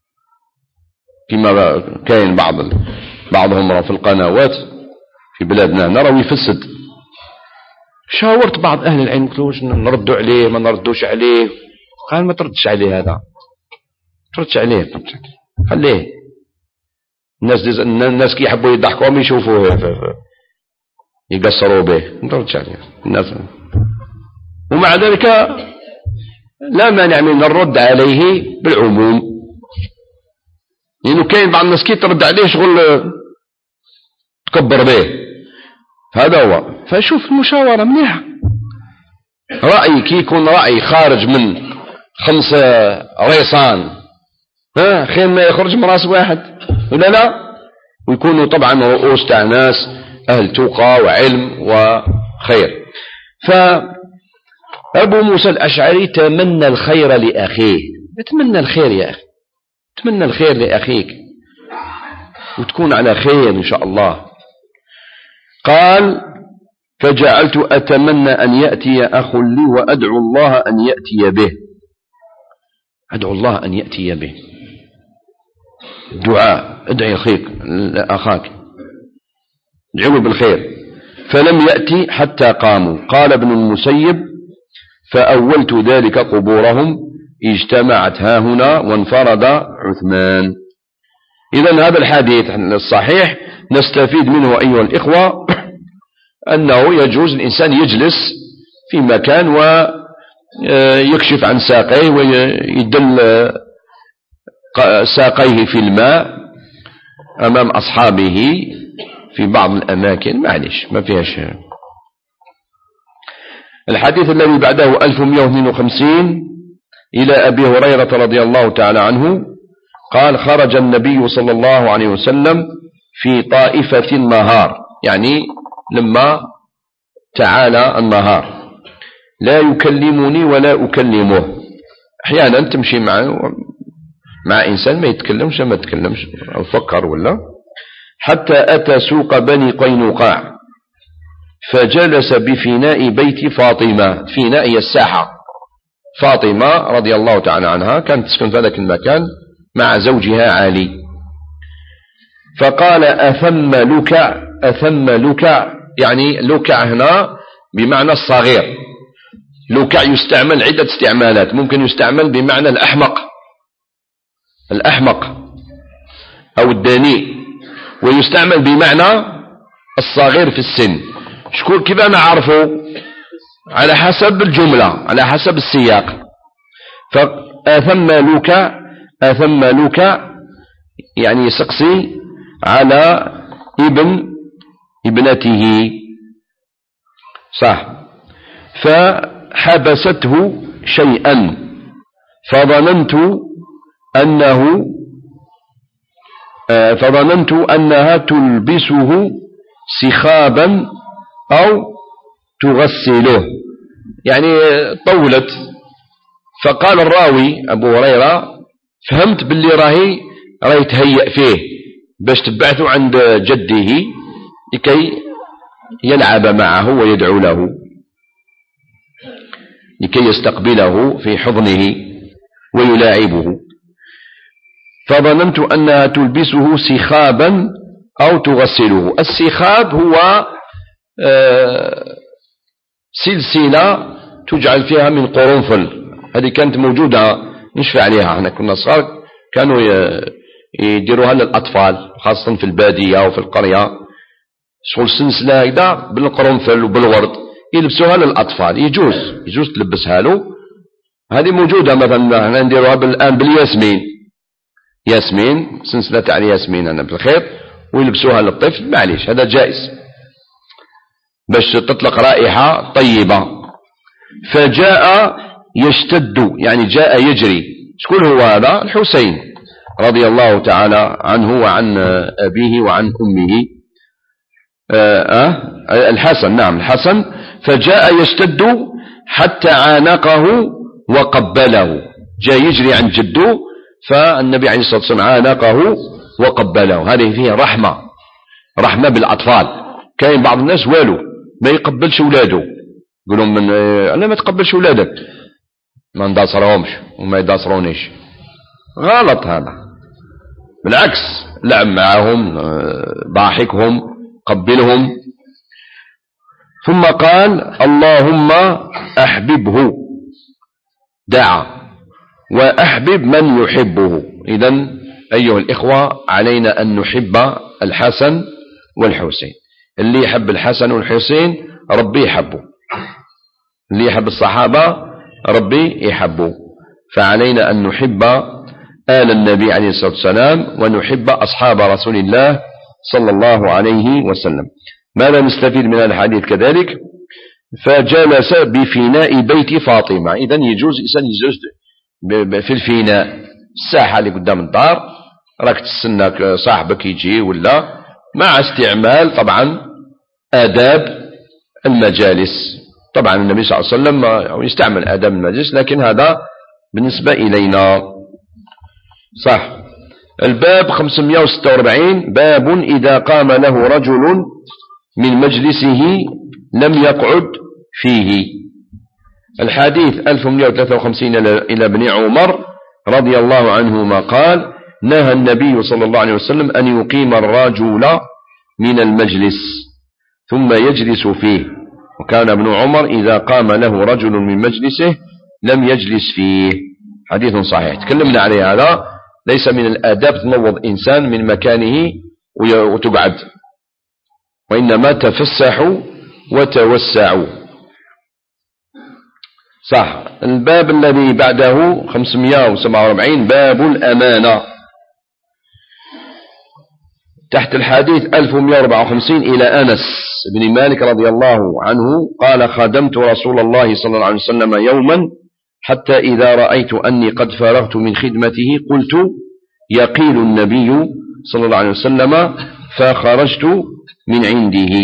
كما كاين بعضهم في القنوات في بلادنا هنا راهو يفسد. شاورت بعض أهل العلم قلت له واش نردوا عليه ما نردوش عليه؟ قال ما تردش عليه، هذا تردش عليه، خليه. الناس كي يحبوا يضحكوا يشوفوه يقصروا به، ما تردش عليه الناس. ومع ذلك لا مانع من الرد عليه بالعموم، لأنه كاين بعض الناس كي ترد عليه شغل تكبر به، هذا هو. فشوف المشاورة مليحة. رأي كي يكون رأي خارج من 5 ريصان خير ما يخرج من راس واحد، ولا لا؟ ويكونوا طبعا رؤوس تاع ناس أهل تقى وعلم وخير. فأبو موسى الأشعري تمنى الخير لأخيه. تمنى الخير يا أخي، تمنى الخير لأخيك وتكون على خير إن شاء الله. قال فجعلت أتمنى أن يأتي أخ لي وأدعو الله أن يأتي به. أدعو الله أن يأتي به، دعاء، ادعي أخاك ادعوه بالخير. فلم يأتي حتى قاموا. قال ابن المسيب فأولت ذلك قبورهم اجتمعت هاهنا وانفرد عثمان. إذن هذا الحديث الصحيح نستفيد منه أيها الإخوة أنه يجوز الإنسان يجلس في مكان ويكشف عن ساقيه ويدل ساقيه في الماء أمام أصحابه في بعض الأماكن، معلش ما فيها شيء. الحديث الذي بعده 1152 إلى أبي هريرة رضي الله تعالى عنه قال خرج النبي صلى الله عليه وسلم في طائفة النهار، يعني لما تعالى النهار، لا يكلمني ولا أكلمه. أحيانا تمشي مع إنسان ما يتكلمش ما تكلمش أو فكر ولا، حتى أتى سوق بني قينقاع فجلس بفناء بيت فاطمة. فناء هي الساحة. فاطمة رضي الله تعالى عنها كانت تسكن في ذلك المكان مع زوجها علي. فقال أثم لكع. أثم لكع يعني لكع هنا بمعنى الصغير. لكع يستعمل عدة استعمالات، ممكن يستعمل بمعنى الأحمق أو الدنيء، ويستعمل بمعنى الصغير في السن. شكون كيف نعرفوا؟ على حسب الجملة، على حسب السياق. فأثم لوكا يعني سقسي على ابنته، صح. فحبسته شيئا فظننت أنها تلبسه سخابا أو تغسله، يعني طولت. فقال الراوي أبو هريرة: فهمت باللي راهي تهيأ فيه باش تبعثه عند جده لكي يلعب معه ويدعو له، لكي يستقبله في حضنه ويلاعبه. فظننت أنها تلبسه سخابا أو تغسله. السخاب هو سلسلة تجعل فيها من قرنفل، هذه كانت موجودة نشفى عليها، احنا كنا صغار كانوا يديروها للأطفال خاصة في البادية وفي القرية، شغل سلسلة هكذا بالقرنفل وبالورد يلبسوها للأطفال. يجوز تلبسها له. هذه موجودة مثلا احنا نديروها الآن بالياسمين، ياسمين سلسلة تاع الياسمين أنا بالخير، ويلبسوها للطفل، معليش هذا جائز باش تطلق رائحة طيبة. فجاء يشتد، يعني جاء يجري. شكون هو هذا؟ الحسين رضي الله تعالى عنه وعن أبيه وعن أمه. الحسن، نعم الحسن. فجاء يشتد حتى عانقه وقبله، جاء يجري عن جده، فالنبي عليه الصلاة والسلام عانقه وقبله. هذه فيها رحمة بالأطفال. كاين بعض الناس والو ما يقبلش ولاده، يقولون أنا ما تقبلش ولادك، ما نداصرهمش وما يداصرونيش. غلط هذا، بالعكس لعب معهم، ضاحكهم، قبلهم. ثم قال: اللهم أحببه، دعا، وأحبب من يحبه. إذن أيها الإخوة علينا أن نحب الحسن والحسين. اللي يحب الحسن والحسين ربي يحبه، اللي يحب الصحابة ربي يحبه. فعلينا أن نحب آل النبي عليه الصلاة والسلام ونحب أصحاب رسول الله صلى الله عليه وسلم. ماذا نستفيد من هذا الحديث كذلك؟ فجلس بفناء بيت فاطمة. إذن يجوز إنسان يجوز في الفناء، الساحة اللي قدام الدار، راك تستنى صاحبك يجي، ولا مع استعمال طبعا آداب المجالس. طبعا النبي صلى الله عليه وسلم يستعمل آداب المجلس، لكن هذا بالنسبة إلينا صح. الباب 546: باب إذا قام له رجل من مجلسه لم يقعد فيه. الحديث 1153 إلى ابن عمر رضي الله عنهما قال: نهى النبي صلى الله عليه وسلم أن يقيم الرجل من المجلس ثم يجلس فيه، وكان ابن عمر إذا قام له رجل من مجلسه لم يجلس فيه. حديث صحيح تكلمنا عليه. هذا ليس من الآداب تنوض إنسان من مكانه وتقعد، وإنما تفسحوا وتوسعوا، صح. الباب الذي بعده 547: باب الأمانة. تحت الحديث 1154 إلى أنس بن مالك رضي الله عنه قال: خدمت رسول الله صلى الله عليه وسلم يوما حتى إذا رأيت أني قد فرغت من خدمته قلت: يقيل النبي صلى الله عليه وسلم، فخرجت من عنده.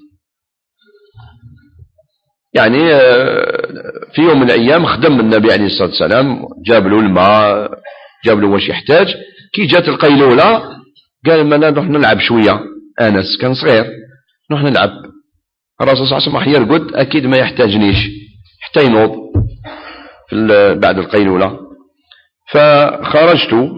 يعني في يوم من الأيام خدم النبي عليه الصلاة والسلام، جاب له الماء، جاب له واش يحتاج. كي جات القيلولة قال: ما نروح نلعب شوية. أنس كان صغير، نروح نلعب. الرسول صلى الله عليه وسلم يرقد، أكيد ما يحتاجنيش حتى ينوض بعد القيلولة. فخرجت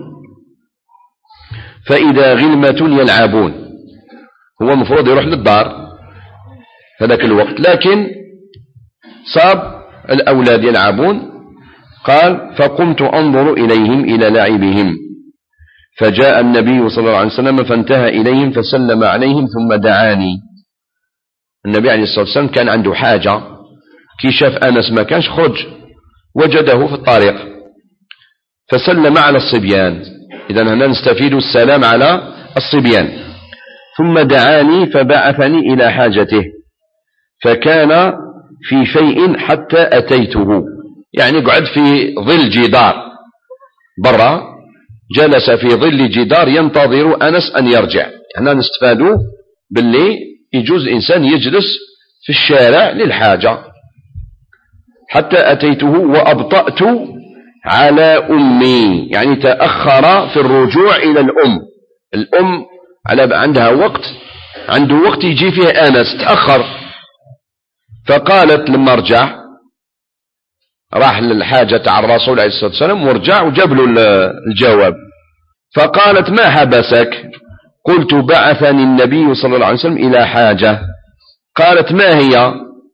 فإذا غلمة يلعبون. هو المفروض يروح للدار في ذاك الوقت، لكن صاب الأولاد يلعبون. قال: فقمت أنظر إليهم إلى لعبهم، فجاء النبي صلى الله عليه وسلم فانتهى إليهم فسلم عليهم ثم دعاني. النبي عليه الصلاة والسلام كان عنده حاجة، كي شاف أنس ما كانش خرج وجده في الطريق فسلم على الصبيان. إذن هنا نستفيد السلام على الصبيان. ثم دعاني فبعثني إلى حاجته فكان في شيء حتى أتيته، يعني قعد في ظل جدار برا، جلس في ظل جدار ينتظر أنس أن يرجع. هنا نستفادوا باللي يجوز الإنسان يجلس في الشارع للحاجة. حتى أتيته وأبطأت على أمي، يعني تأخر في الرجوع إلى الأم عندها وقت، عنده وقت يجي فيه أنس، تأخر. فقالت لما رجع، راح للحاجة تاع الرسول عليه الصلاة والسلام ورجع وجاب له الجواب، فقالت ما حبسك؟ قلت بعثني النبي صلى الله عليه وسلم إلى حاجة. قالت ما هي؟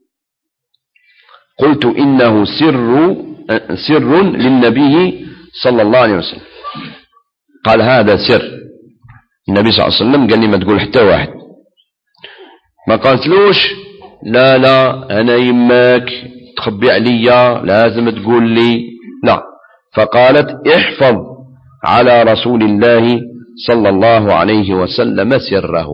قلت إنه سر للنبي صلى الله عليه وسلم. قال هذا سر النبي صلى الله عليه وسلم، قال لي ما تقول حتى واحد. ما قالتلوش لا أنا يماك تخبي عليا لازم تقول لي، لا. فقالت احفظ على رسول الله صلى الله عليه وسلم سره.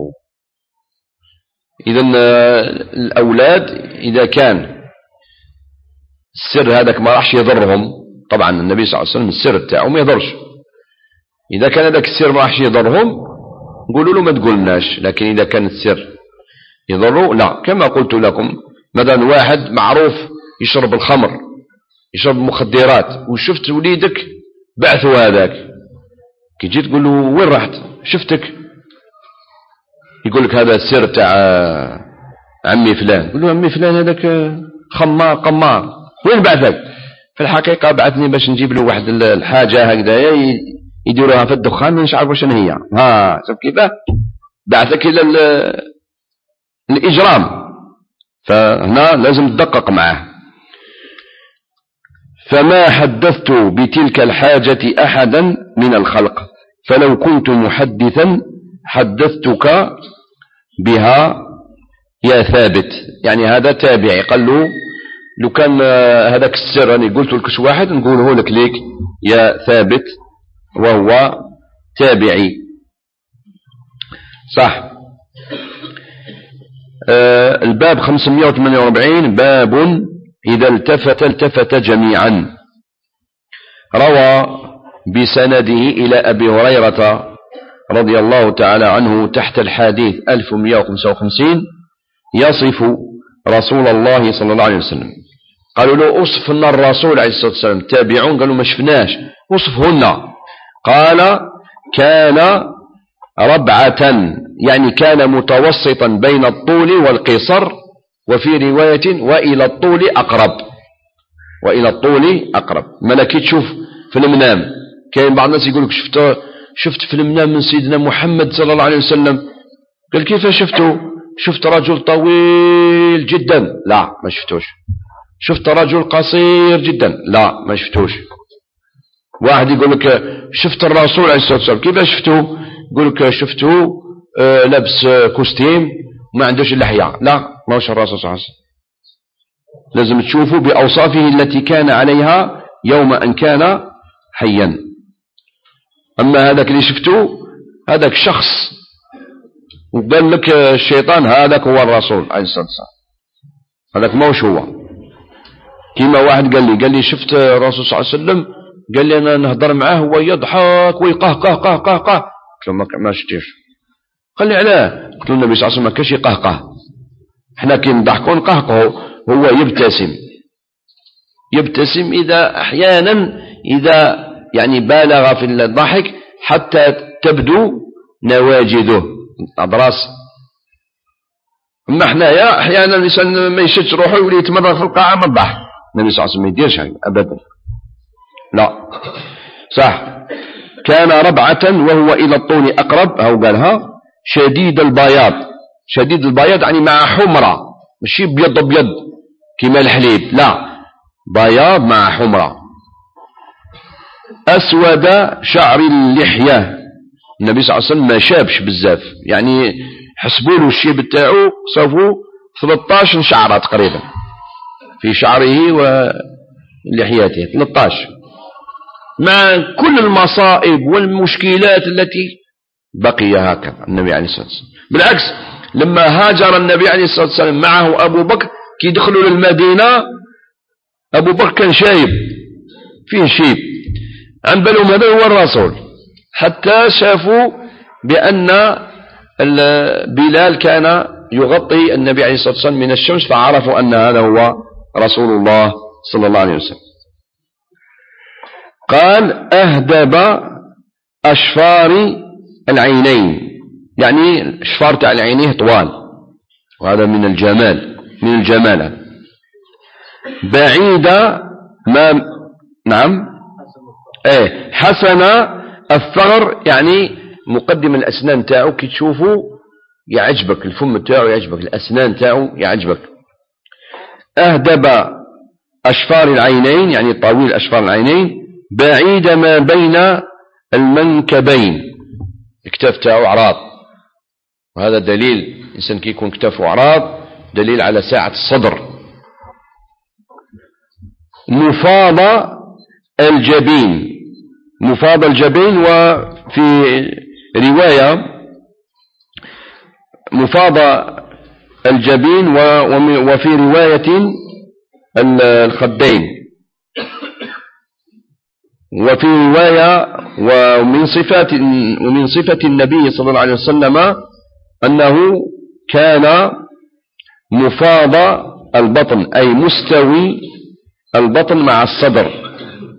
إذن الأولاد إذا كان السر هذاك ما راحش يضرهم، طبعا النبي صلى الله عليه وسلم السر بتاعه ما يضرش، إذا كان هذاك السر ما راحش يضرهم قولوا له ما تقولناش. لكن إذا كان السر يضروا لا. كما قلت لكم مثلا واحد معروف يشرب الخمر، يشرب المخدرات، وشفت وليدك بعثوا هذاك، كي جيت تقول له وين رحت شفتك، يقول لك هذا السر تاع عمي فلان. يقول له عمي فلان هذاك خمار قمار، وين بعثك؟ في الحقيقة بعثني باش نجيب له واحد الحاجة هكذا يديروها في الدخان مش عارف واش هي. شوف كيفاه بعثك إلى الإجرام. فهنا لازم تدقق معه. فما حدثت بتلك الحاجة أحدا من الخلق، فلو كنت محدثا حدثتك بها يا ثابت. يعني هذا تابعي، قال له لو كان هذاك السر أنا قلت لك واحد نقوله لك ليك يا ثابت، وهو تابعي صح. الباب 548 باب إذا التفت جميعا. روى بسنده إلى أبي هريرة رضي الله تعالى عنه تحت الحديث 1155 يصف رسول الله صلى الله عليه وسلم. قالوا له أصفنا الرسول عليه الصلاة والسلام، تابعون قالوا ما شفناش، وصفهن. قال كان ربعة، يعني كان متوسطا بين الطول والقصر، وفي رواية وإلى الطول أقرب. ملكي تشوف في المنام، كاين بعض الناس يقولك شفت في المنام من سيدنا محمد صلى الله عليه وسلم. قال كيف شفته؟ شفت رجل طويل جدا، لا ما شفتوش. شفت رجل قصير جدا، لا ما شفتوش. واحد يقول لك شفت الرسول عليه الصلاة والسلام، كيف شفته؟ يقول لك شفته لابس كوستيم وما عندوش اللحية، لا ما هوش الرسول صلى الله عليه وسلم. لازم تشوفه بأوصافه التي كان عليها يوم أن كان حيا. أما هذاك اللي شفته هذاك شخص، وقال لك الشيطان هذاك هو الرسول عليه الصلاة والسلام، هذاك ما هوش هو. كما واحد قال لي شفت الرسول صلى الله عليه وسلم، قال لي أنا نهضر معاه هو يضحك ويقهقه. قلت له ما شفتيش. قال لي علاه؟ قلت له النبي صلى الله عليه وسلم ما كانش يقهقه، احنا كي نضحكوا نقهقه، هو يبتسم إذا أحيانا إذا يعني بالغ في الضحك حتى تبدو نواجذه الأضراس. أما احنا أحيانا الإنسان ما يشدش روحه يولي يتمرغ في القاعة من الضحك. النبي صلى الله عليه وسلم ما يديرش هكذا أبدا، لا صح. كان ربعة وهو إلى الطول أقرب، أو قالها شديد البياض يعني مع حمرة، ماشي بيض كما الحليب، لا بياض مع حمرة. أسود شعر اللحية، النبي صلى الله عليه وسلم ما شابش بزاف، يعني حسبوا له الشيب تاعو صافو 13 شعرة تقريبا في شعره ولحيته 13 مع كل المصائب والمشكلات التي بقي هكذا النبي عليه الصلاة والسلام. بالعكس لما هاجر النبي عليه الصلاة والسلام معه أبو بكر كي يدخلوا للمدينة أبو بكر كان شايب فيه شيب عن بالهم هذا هو الرسول، حتى شافوا بأن بلال كان يغطي النبي عليه الصلاة والسلام من الشمس فعرفوا أن هذا هو رسول الله صلى الله عليه وسلم. قال أهدب أشفار العينين، يعني شفار تاع العينيه طوال، وهذا من الجمال من الجمال. بعيد ما نعم حسن الثغر، يعني مقدم الأسنان تاعو كي تشوفوا يعجبك، الفم تاعو يعجبك، الأسنان تاعو يعجبك. أهدب أشفار العينين يعني طويل أشفار العينين، بعيد ما بين المنكبين، الكتاف تاعو عراض، وهذا دليل الإنسان كي يكون كتافه عراض دليل على ساعة الصدر. مفاض الجبين، مفاض الجبين، وفي رواية مفاض الجبين، وفي رواية الخدين، وفي رواية ومن صفة النبي صلى الله عليه وسلم أنه كان مفاض البطن، أي مستوي البطن مع الصدر.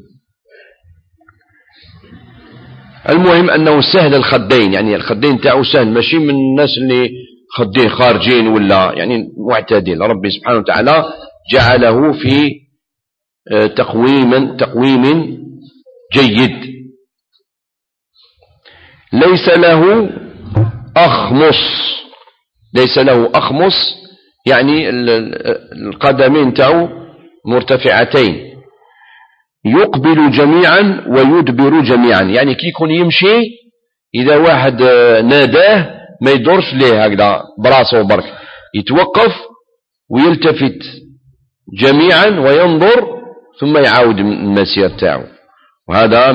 المهم أنه سهل الخدين، يعني الخدين تاعو سهل، ماشي من الناس اللي خدين خارجين ولا، يعني معتدل. ربي سبحانه وتعالى جعله في تقويم جيد. ليس له أخمص، ليس له أخمص يعني القدمين تاعو مرتفعتين. يقبل جميعا ويدبر جميعا، يعني كي يكون يمشي إذا واحد ناداه ما يدورش ليه هكذا براسه برك، يتوقف ويلتفت جميعا وينظر ثم يعاود المسير تاعو. وهذا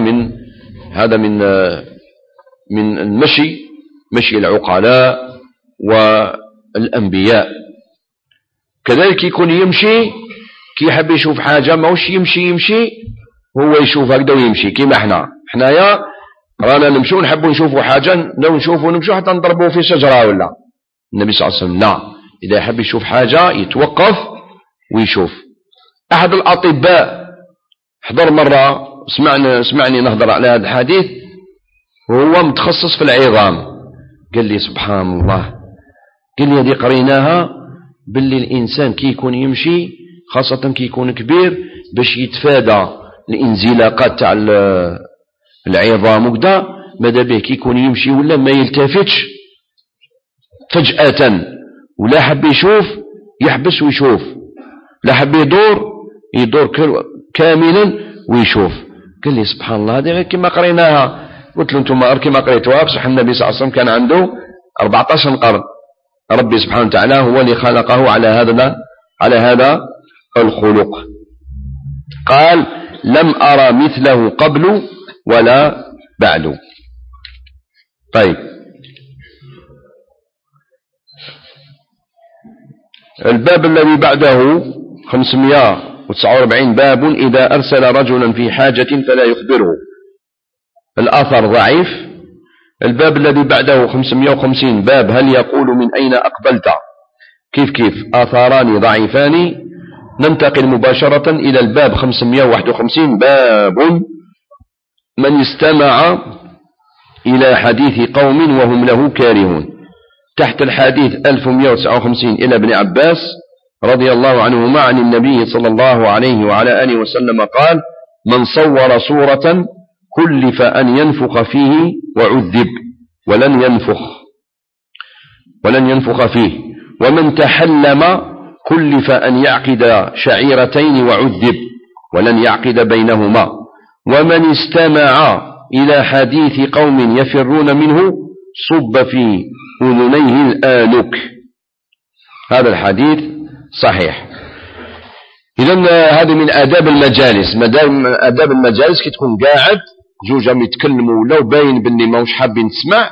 من المشي، مشي العقلاء والأنبياء. كذلك يكون يمشي كي يحب يشوف حاجة ماهوش يمشي هو يشوف هكذا ويمشي كيما حنايا رانا نمشوا نحبوا نشوفوا حاجة، لو نشوفوا نمشوا حتى نضربوا في شجرة ولا. النبي صلى الله عليه وسلم لا، إذا يحب يشوف حاجة يتوقف ويشوف. أحد الأطباء حضر مرة سمعني نهضر على هذا الحديث، وهو متخصص في العظام، قال لي سبحان الله، قال لي هذه قريناها باللي الإنسان كي يكون يمشي خاصة كي يكون كبير باش يتفادى الانزلاقات تاع العظام وكذا، ماذا به كي يكون يمشي ولا ما يلتفتش فجأة، ولا حب يشوف يحبس ويشوف، لا حب يدور كاملا ويشوف. قال لي سبحان الله، هذه كما قريناها. قلت له انتم كما قريتوها بصح النبي صلى الله عليه وسلم كان عنده 14 قرن، ربي سبحانه وتعالى هو اللي خلقه على هذا الخلق. قال لم أرى مثله قبل ولا بعد. طيب، الباب الذي بعده 549 باب إذا أرسل رجلا في حاجة فلا يخبره. الأثر ضعيف. الباب الذي بعده 550 باب هل يقول من أين أقبلت؟ كيف آثاران ضعيفان. ننتقل مباشرة إلى الباب 551 باب من استمع إلى حديث قوم وهم له كارهون. تحت الحديث 1159 إلى ابن عباس رضي الله عنهما عن النبي صلى الله عليه وعلى آله وسلم قال من صور صورة كلف أن ينفخ فيه وعذب ولن ينفخ فيه، ومن تحلم كلف أن يعقد شعيرتين وعذب ولن يعقد بينهما، ومن استمع إلى حديث قوم يفرون منه صب في أذنيه الآنك. هذا الحديث صحيح. إذن هذه من آداب المجالس. آداب المجالس كي تكون قاعد جوج راهم يتكلموا لو باين باللي ماهوش حابين تسمع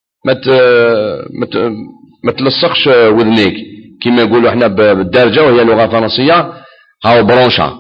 ما تلصقش وذنيك كما يقولوا احنا بالدارجة وهي لغة فرنسية هاو برونشا.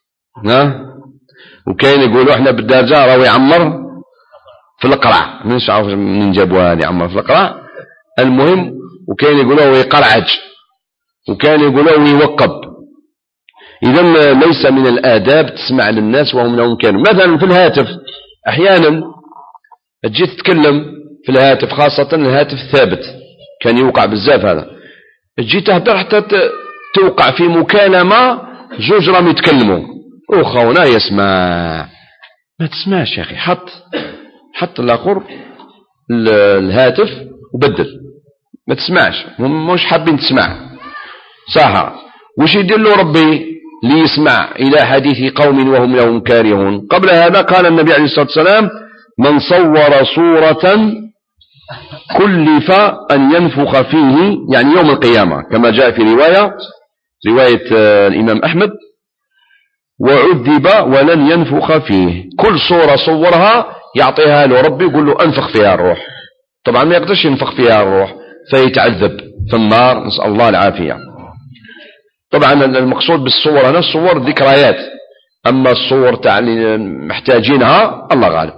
وكاين يقولوا احنا بالدارجة راهو يعمر في القرع، مش عارف منين جابوها هذه يعمر في القرع. المهم وكاين يقولوا هو يقرعج وكان يقولوا يوقب. إذا ليس من الآداب تسمع للناس وهم لهم كانوا مثلا في الهاتف. أحيانا تجي تتكلم في الهاتف خاصة الهاتف الثابت كان يوقع بزاف هذا، تجي تهدر حتى توقع في مكالمة جوج راهم يتكلموا وخونا يسمع. ما تسمعش يا أخي، حط الآخر الهاتف وبدل، ما تسمعش، هم مش حابين تسمع صح. وش يدير له ربي ليسمع إلى حديث قوم وهم لهم كارهون؟ قبل هذا قال النبي عليه الصلاة والسلام: من صور صورة كلف أن ينفخ فيه، يعني يوم القيامة، كما جاء في رواية الإمام أحمد: وعذب ولن ينفخ فيه. كل صورة صورها يعطيها له ربي يقول له أنفخ فيها الروح. طبعا ما يقدرش ينفخ فيها الروح فيتعذب في النار، نسأل الله العافية. طبعا المقصود بالصور هنا الصور ذكريات، أما الصور تاع اللي محتاجينها الله غالب.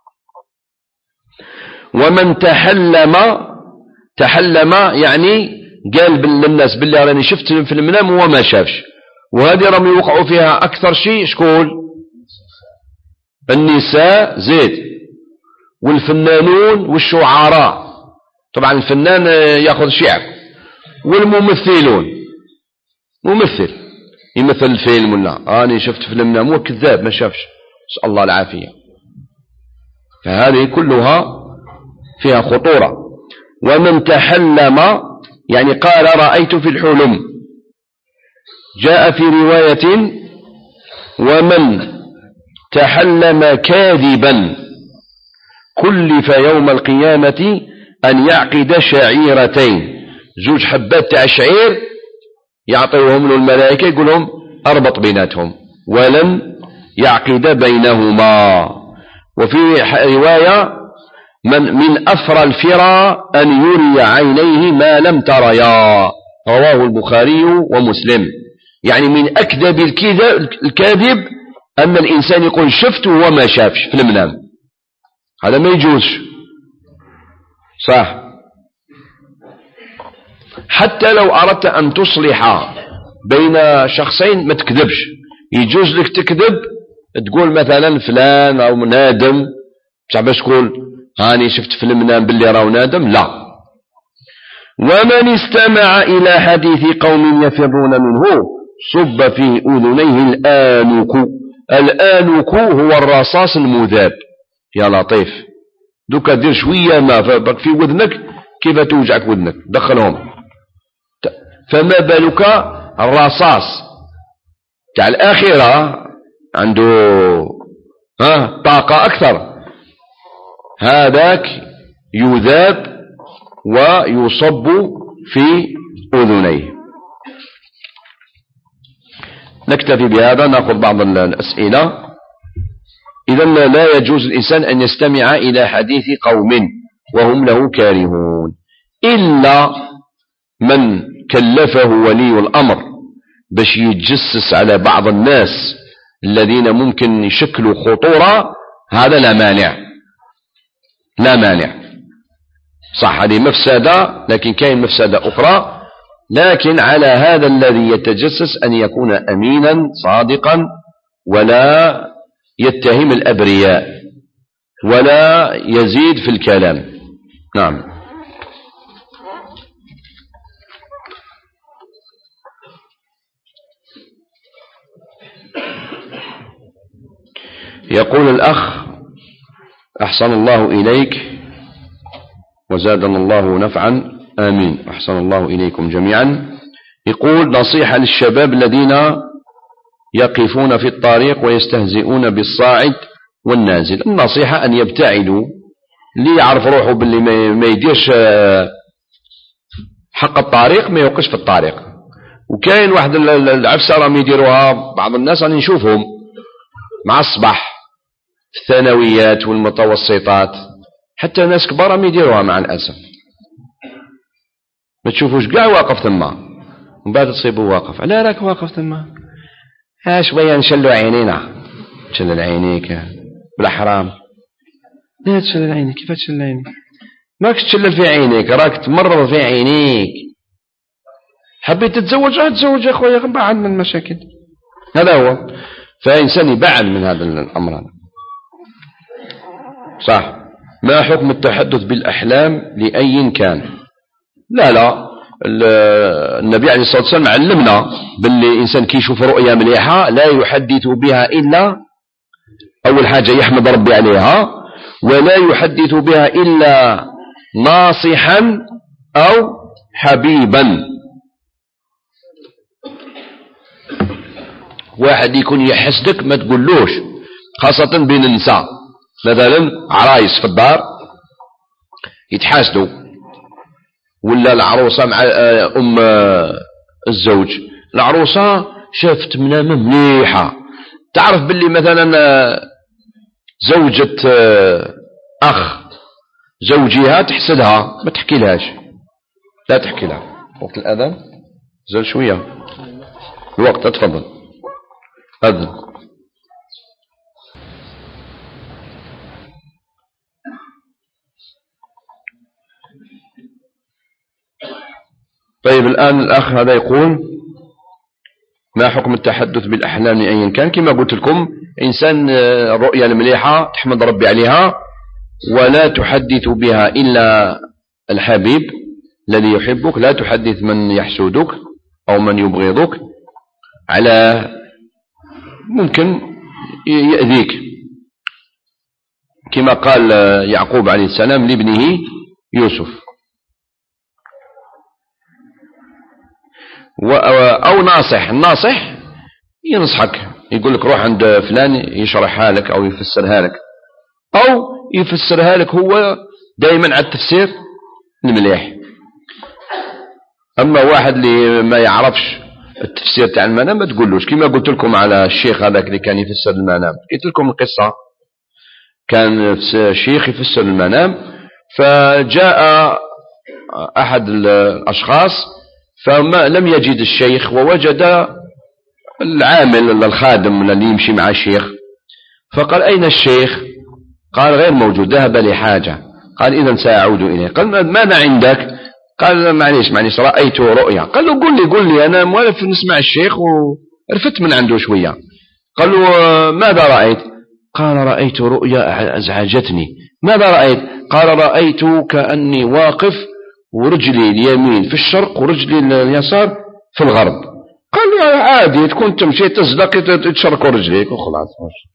ومن تحلم يعني قال للناس بالله راني شفت في المنام وهو ما شافش، وهذه راهم يوقعوا فيها أكثر شيء شكون؟ النساء زيد، والفنانون والشعراء. طبعا الفنان يأخذ شعر، والممثلون ممثل يمثل الفيلم ولا أنا شفت في المنام هو كذاب ما شافش، نسأل الله العافية. فهذه كلها فيها خطورة. ومن تحلم يعني قال رأيت في الحلم. جاء في رواية: ومن تحلم كاذبا كلف يوم القيامة أن يعقد شعيرتين. زوج حبات تاع شعير يعطيهم له الملائكة يقول لهم أربط بيناتهم ولن يعقد بينهما. وفي رواية: من أثرى الفرى أن يري عينيه ما لم تريا. رواه البخاري ومسلم. يعني من أكذب الكاذب أن الإنسان يقول شفت وهو ما شافش في المنام، هذا ما يجوزش صح. حتى لو أردت أن تصلح بين شخصين ما تكذبش، يجوز لك تكذب تقول مثلا فلان أو نادم، مش باش تقول هاني شفت في المنام باللي راهو نادم، لا. ومن استمع إلى حديث قوم يفرون منه صب في أذنيه الآنك. الآنك هو الرصاص المذاب. يا لطيف، دوكا دير شوية ما في وذنك كيف توجعك وذنك دخلهم، فما بالك الرصاص تاع الآخرة عنده طاقة أكثر، هذاك يذاب ويصب في أذنيه. نكتفي بهذا، نأخذ بعض الأسئلة. إذن لا يجوز الإنسان أن يستمع إلى حديث قوم وهم له كارهون إلا من كلفه ولي الأمر باش يتجسس على بعض الناس الذين ممكن يشكلوا خطورة، هذا لا مانع صح. هذه مفسدة، لكن كاين مفسدة أخرى. لكن على هذا الذي يتجسس أن يكون أمينا صادقا ولا يتهم الأبرياء ولا يزيد في الكلام. نعم. يقول الأخ: أحسن الله إليك وزادنا الله نفعا، آمين. أحسن الله إليكم جميعا. يقول: نصيحة للشباب الذين يقفون في الطريق ويستهزئون بالصاعد والنازل. النصيحة أن يبتعدوا، اللي يعرف روحه باللي ما يديرش حق الطريق ما يوقفش في الطريق. وكاين واحد العفسة راهم يديروها بعض الناس راني نشوفهم مع الصباح في الثانويات والمتوسطات، حتى ناس كبار راهم يديروها مع الأسف. ما تشوفوش كاع واقف ثما ومن بعد تصيبوا واقف. علاه راك واقف ثما؟ ها شوية نشلوا عينينا. تشلل عينيك بالحرام. لا تشلل عينيك. كيف تشلل عينيك؟ ماكش تشلل في عينيك، راك تمرض في عينيك. حبيت تتزوج تزوج يا خويا، بعد من المشاكل. هذا هو. فإنسان يبعد من هذا الأمر هذا. صح. ما حكم التحدث بالأحلام لأي كان؟ لا النبي عليه الصلاة والسلام علمنا باللي إنسان كي يشوف رؤيا مليحة لا يحدث بها إلا أول حاجة يحمد ربي عليها، ولا يحدث بها إلا ناصحا أو حبيبا. واحد يكون يحسدك ما تقولوش، خاصة بين النساء. مثلا عرايس في الدار يتحاسدوا، ولا العروسة مع أم الزوج، العروسة شافت منامة مليحة، تعرف باللي مثلا زوجة أخ زوجها تحسدها، ما تحكي لهاش، لا تحكي لها. وقت الأذان زل شوية الوقت، تفضل أذن. طيب الآن الأخ هذا يقول ما حكم التحدث بالأحلام أيا كان؟ كما قلت لكم إنسان الرؤيا المليحة تحمد ربي عليها، ولا تحدث بها إلا الحبيب الذي يحبك، لا تحدث من يحسودك أو من يبغضك، على ممكن يأذيك، كما قال يعقوب عليه السلام لابنه يوسف. أو ناصح، الناصح ينصحك، يقول لك روح عند فلان يشرحها لك أو يفسرها لك، أو يفسرها لك هو دائما على التفسير المليح. أما واحد اللي ما يعرفش التفسير تاع المنام ما تقولوش. كما قلت لكم على الشيخ هذاك اللي كان يفسر المنام، قلت لكم القصة. كان الشيخ يفسر المنام، فجاء أحد الأشخاص فما لم يجد الشيخ، ووجد العامل الخادم الذي يمشي مع الشيخ، فقال أين الشيخ؟ قال غير موجود، ذهب لحاجة. قال إذن سأعود إليه. قال ماذا عندك؟ قال معليش رأيت رؤيا. قال له قل لي أنا موالف نسمع الشيخ ورفت من عنده شوية. قال له ماذا رأيت؟ قال رأيت رؤيا أزعجتني. ماذا رأيت؟ قال رأيت كأني واقف ورجلي اليمين في الشرق ورجلي اليسار في الغرب. قال له عادي، تكون تمشي تزلق تشرق رجليك وخلاص.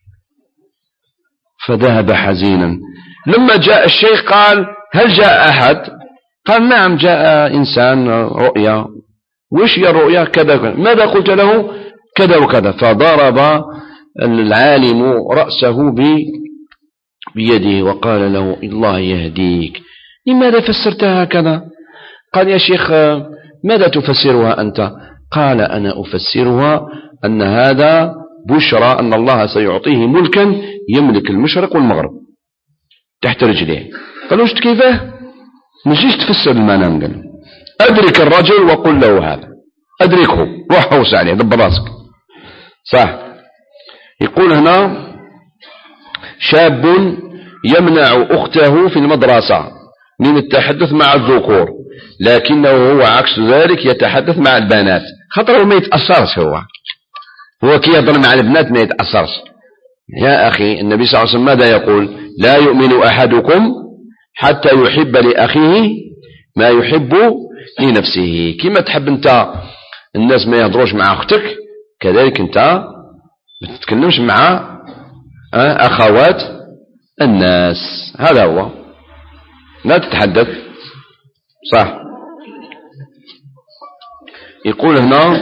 فذهب حزينا. لما جاء الشيخ قال هل جاء أحد؟ قال نعم جاء إنسان رؤيا. وش هي الرؤيا؟ كذا. ماذا قلت له؟ كذا وكذا. فضرب العالم رأسه بيده وقال له الله يهديك، لماذا فسرتها هكذا؟ قال يا شيخ ماذا تفسرها أنت؟ قال أنا أفسرها أن هذا بشرى أن الله سيعطيه ملكا يملك المشرق والمغرب تحت رجليه. قالوا شفت كيفاه؟ مجيش تفسر المنام. قال أدرك الرجل وقل له هذا، أدركه، روح حوس عليه دب راسك. صح. يقول هنا شاب يمنع أخته في المدرسة من التحدث مع الذكور، لكنه هو عكس ذلك يتحدث مع البنات، خاطر ما يتأثرش. هو كي يضل مع البنات ما يتأثرش. يا أخي النبي صلى الله عليه وسلم ماذا يقول؟ لا يؤمن أحدكم حتى يحب لأخيه ما يحب لنفسه. كما تحب أنت الناس ما يهضروش مع أختك، كذلك أنت ما تتكلمش مع أخوات الناس. هذا هو، لا تتحدث. صح. يقول هنا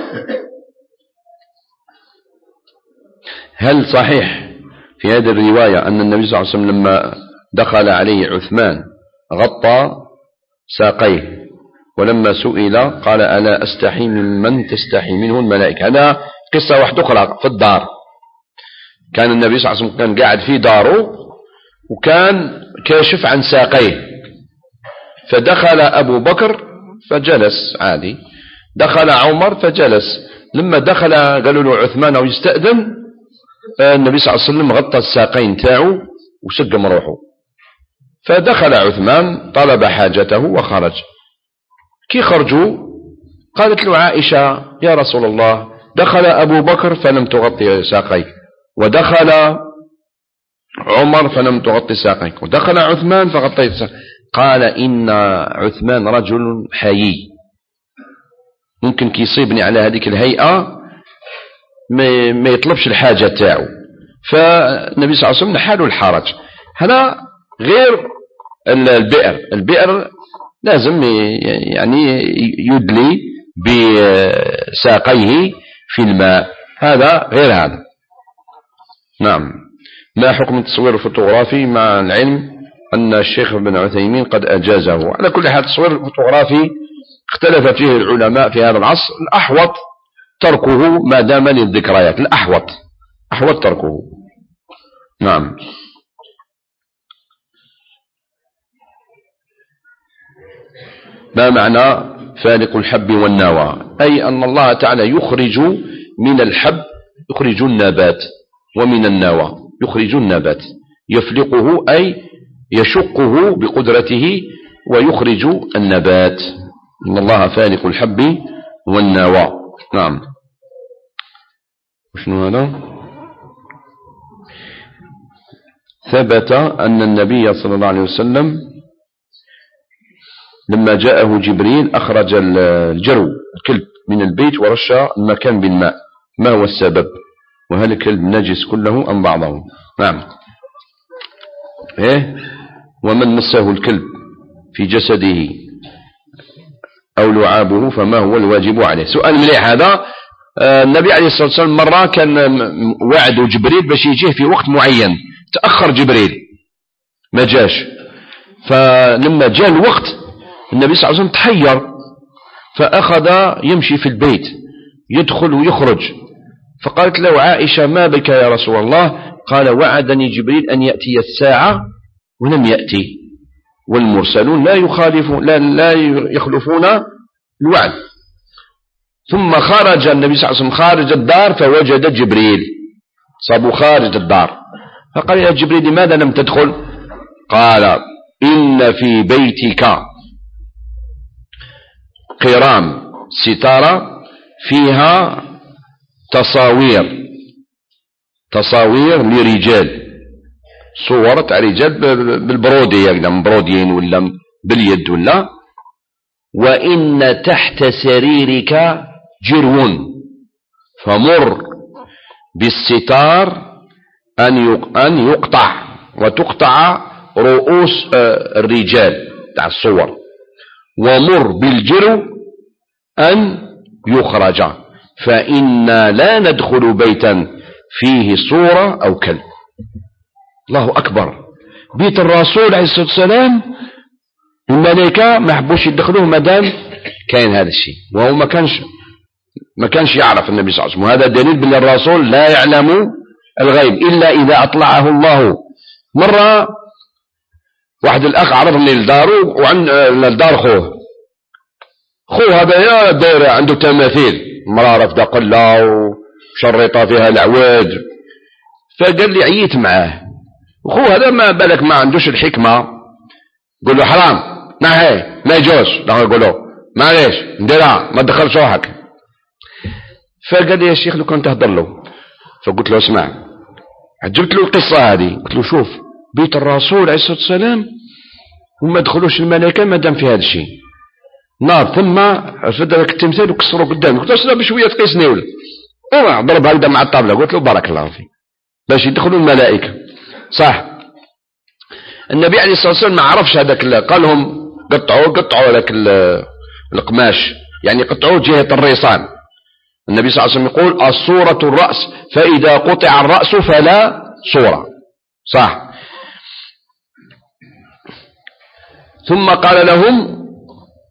هل صحيح في هذه الرواية أن النبي صلى الله عليه وسلم لما دخل عليه عثمان غطى ساقيه ولما سئل قال ألا أستحي ممن تستحي منه الملائكة. هذا قصة واحدة أخرى في الدار. كان النبي صلى الله عليه وسلم كان قاعد في داره وكان كاشف عن ساقيه، فدخل أبو بكر فجلس عادي، دخل عمر فجلس. لما دخل قالوا له عثمان أو يستأذن، النبي صلى الله عليه وسلم غطى الساقين تاعه وسقم روحه. فدخل عثمان طلب حاجته وخرج. كي خرجوا قالت له عائشة يا رسول الله دخل أبو بكر فلم تغطي ساقيه، ودخل عمر فلم تغطي ساقيك، ودخل عثمان فغطيت ساقيك. قال إن عثمان رجل حيي، ممكن كي يصيبني على هذيك الهيئة ما يطلبش الحاجة تاعه. فالنبي صلى الله عليه وسلم نحاله الحرج. هذا غير البئر لازم يعني يدلي بساقيه في الماء، هذا غير هذا. نعم. ما حكم التصوير الفوتوغرافي مع العلم أن الشيخ ابن عثيمين قد أجازه؟ على كل حال التصوير الفوتوغرافي اختلف فيه العلماء في هذا العصر. الأحوط تركه ما دام للذكريات، أحوط تركه. نعم. ما معنى فالق الحب والنوى؟ أي أن الله تعالى يخرج من الحب يخرج النبات، ومن النوى يخرج النبات، يفلقه أي يشقه بقدرته ويخرج النبات. إن الله فالق الحب والنوى. نعم. وشنو هذا؟ ثبت أن النبي صلى الله عليه وسلم لما جاءه جبريل أخرج الجرو الكلب من البيت ورش المكان بالماء. ما هو السبب؟ وهل الكلب نجس كله أم بعضه؟ نعم. ومن مسه الكلب في جسده أو لعابه فما هو الواجب عليه؟ سؤال مليح هذا. النبي عليه الصلاة والسلام مرة كان وعده جبريل باش يجيه في وقت معين، تأخر جبريل ما جاش. فلما جاء الوقت النبي صلى الله عليه وسلم تحير، فأخذ يمشي في البيت يدخل ويخرج. فقالت له عائشة ما بك يا رسول الله؟ قال وعدني جبريل أن يأتي الساعة ولم يأتي، والمرسلون لا يخلفون الوعد. ثم خرج النبي صلى الله عليه وسلم خارج الدار فوجد جبريل صابوا خارج الدار، فقال يا جبريل لماذا لم تدخل؟ قال إن في بيتك قرام ستارة فيها تصاوير لرجال، صور تاع رجال بالبرودية بروديين ولا باليد ولا، وإن تحت سريرك جرو فمر بالستار أن يقطع وتقطع رؤوس الرجال تاع الصور، ومر بالجرو أن يخرج، فإنا لا ندخل بيتا فيه صورة أو كلب. الله أكبر. بيت الرسول عليه الصلاة والسلام الملائكة ما حبوش يدخلوه مادام كاين هذا الشيء، وهو ما كانش يعرف النبي صلى الله عليه وسلم. وهذا دليل بأن الرسول لا يعلم الغيب إلا إذا أطلعه الله. مرة واحد الأخ عرضني لداره وعن لدار خوه هذا يا داير عنده تماثيل، مرة رفضة قلة وشريطة فيها العواد. فقال لي عييت معاه، وخوه هذا ما بالك ما عندوش الحكمة، قل له حرام نهي ما يجوز، يقول له معليش نديرها ما تدخلش روحك. فقال لي يا شيخ لو كنت تهضر له. فقلت له اسمع، عجبت له القصة هذه، قلت له شوف بيت الرسول عليه الصلاة والسلام وما دخلوش الملائكة ما دام في هذا الشيء نار، ثم رفد لك التمثال وكسروا قدامي. قلت له اسمع بشوية تقيسني ولا ضرب هكذا مع الطاولة. قلت له بارك الله فيك باش يدخلوا الملائكة. صح النبي عليه الصلاة والسلام ما عرفش هذاك، قال لهم قطعوا لك القماش، يعني قطعوه جهة الريصان. النبي صلى الله عليه وسلم يقول الصورة الرأس، فإذا قطع الرأس فلا صورة. صح. ثم قال لهم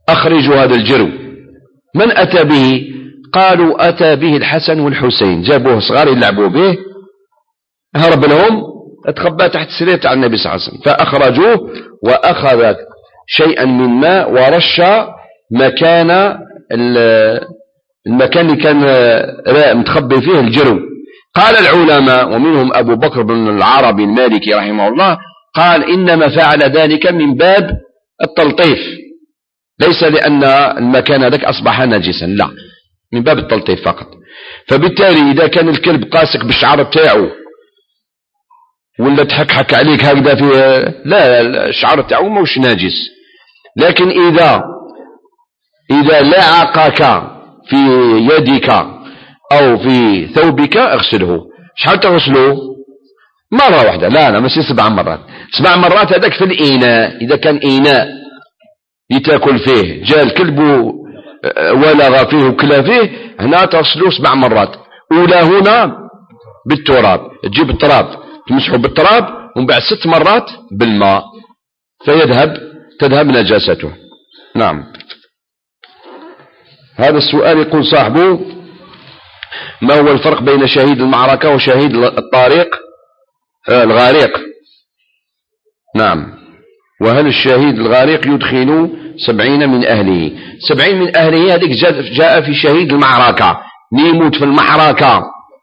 أخرجوا هذا الجرو. من أتى به؟ قالوا أتى به الحسن والحسين، جابوه صغار يلعبوا به، هرب لهم، اتخبى تحت السرير تاع النبي صلى الله عليه وسلم، فأخرجوه وأخذ شيئا من ماء ورش مكان المكان اللي كان متخبي فيه الجرو. قال العلماء ومنهم أبو بكر بن العربي المالكي رحمه الله قال إنما فعل ذلك من باب التلطيف، ليس لأن المكان هذاك أصبح نجسا، لا، من باب التلطيف فقط. فبالتالي إذا كان الكلب قاسك بالشعر تاعه ولا تحكحك عليك هكذا في لا الشعر تاعه موش ناجس، لكن إذا لعقك في يدك أو في ثوبك اغسله. شحال تغسله؟ مرة واحدة، لا ماشي 7 مرات. 7 مرات هذاك في الإناء، إذا كان إناء يتاكل فيه جاء الكلب ولغ فيه وكلا فيه، هنا تغسله 7 مرات. أولى هنا بالتراب، تجيب التراب تمسحه بالتراب، ومن بعد 6 مرات بالماء تذهب نجاسته. نعم. هذا السؤال يقول صاحبه: ما هو الفرق بين شهيد المعركة وشهيد الطريق الغارق؟ نعم. وهل الشهيد الغارق يدخل 70 من أهله؟ 70 من أهله هذيك جاء في شهيد المعركة، يموت في المعركة.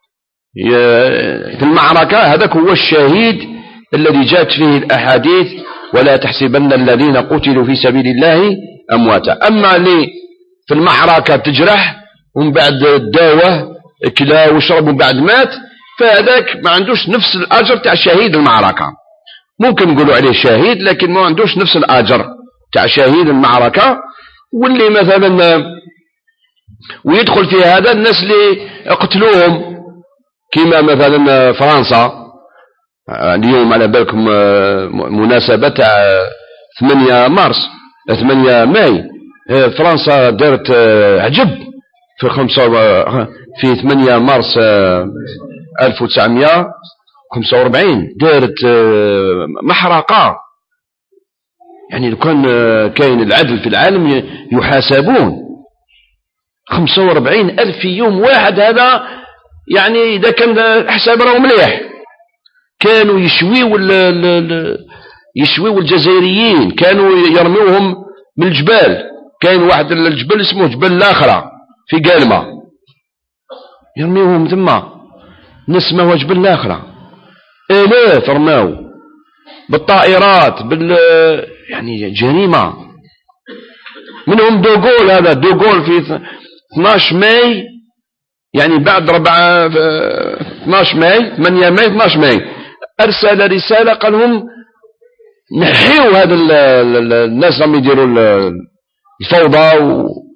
في المعركة هذاك هو الشهيد الذي جاءت فيه الأحاديث: ولا تحسبن الذين قتلوا في سبيل الله أمواتا. أما اللي في المعركة تجرح ومن بعد داوه كلا وشرب ومن بعد مات، فهذاك ما عندوش نفس الأجر تاع شهيد المعركة. ممكن نقولوا عليه شهيد لكن ما عندوش نفس الأجر تاع شهيد المعركة. واللي مثلا ويدخل في هذا الناس اللي قتلوهم، كما مثلا فرنسا اليوم على بالكم مناسبة 8 ماي، فرنسا دارت عجب في 8 مارس 1945 دارت محرقة. يعني لو كان كاين العدل في العالم يحاسبون. 45,000 في يوم واحد، هذا يعني إذا كان الحساب راهو مليح. كانوا يشويوا الجزائريين، كانوا يرموهم من الجبال. كاين واحد الجبل اسمه جبل الآخرة في قالمة، يرميوهم ثم نسمه جبل الآخرة. آلاف رماو بالطائرات يعني جريمة. منهم دوغول، هذا دوغول في 12 ماي، يعني بعد 12 ماي 8 ماي 12 ماي أرسل رسالة قال لهم نحيوا هذا الناس راهم يديروا الفوضى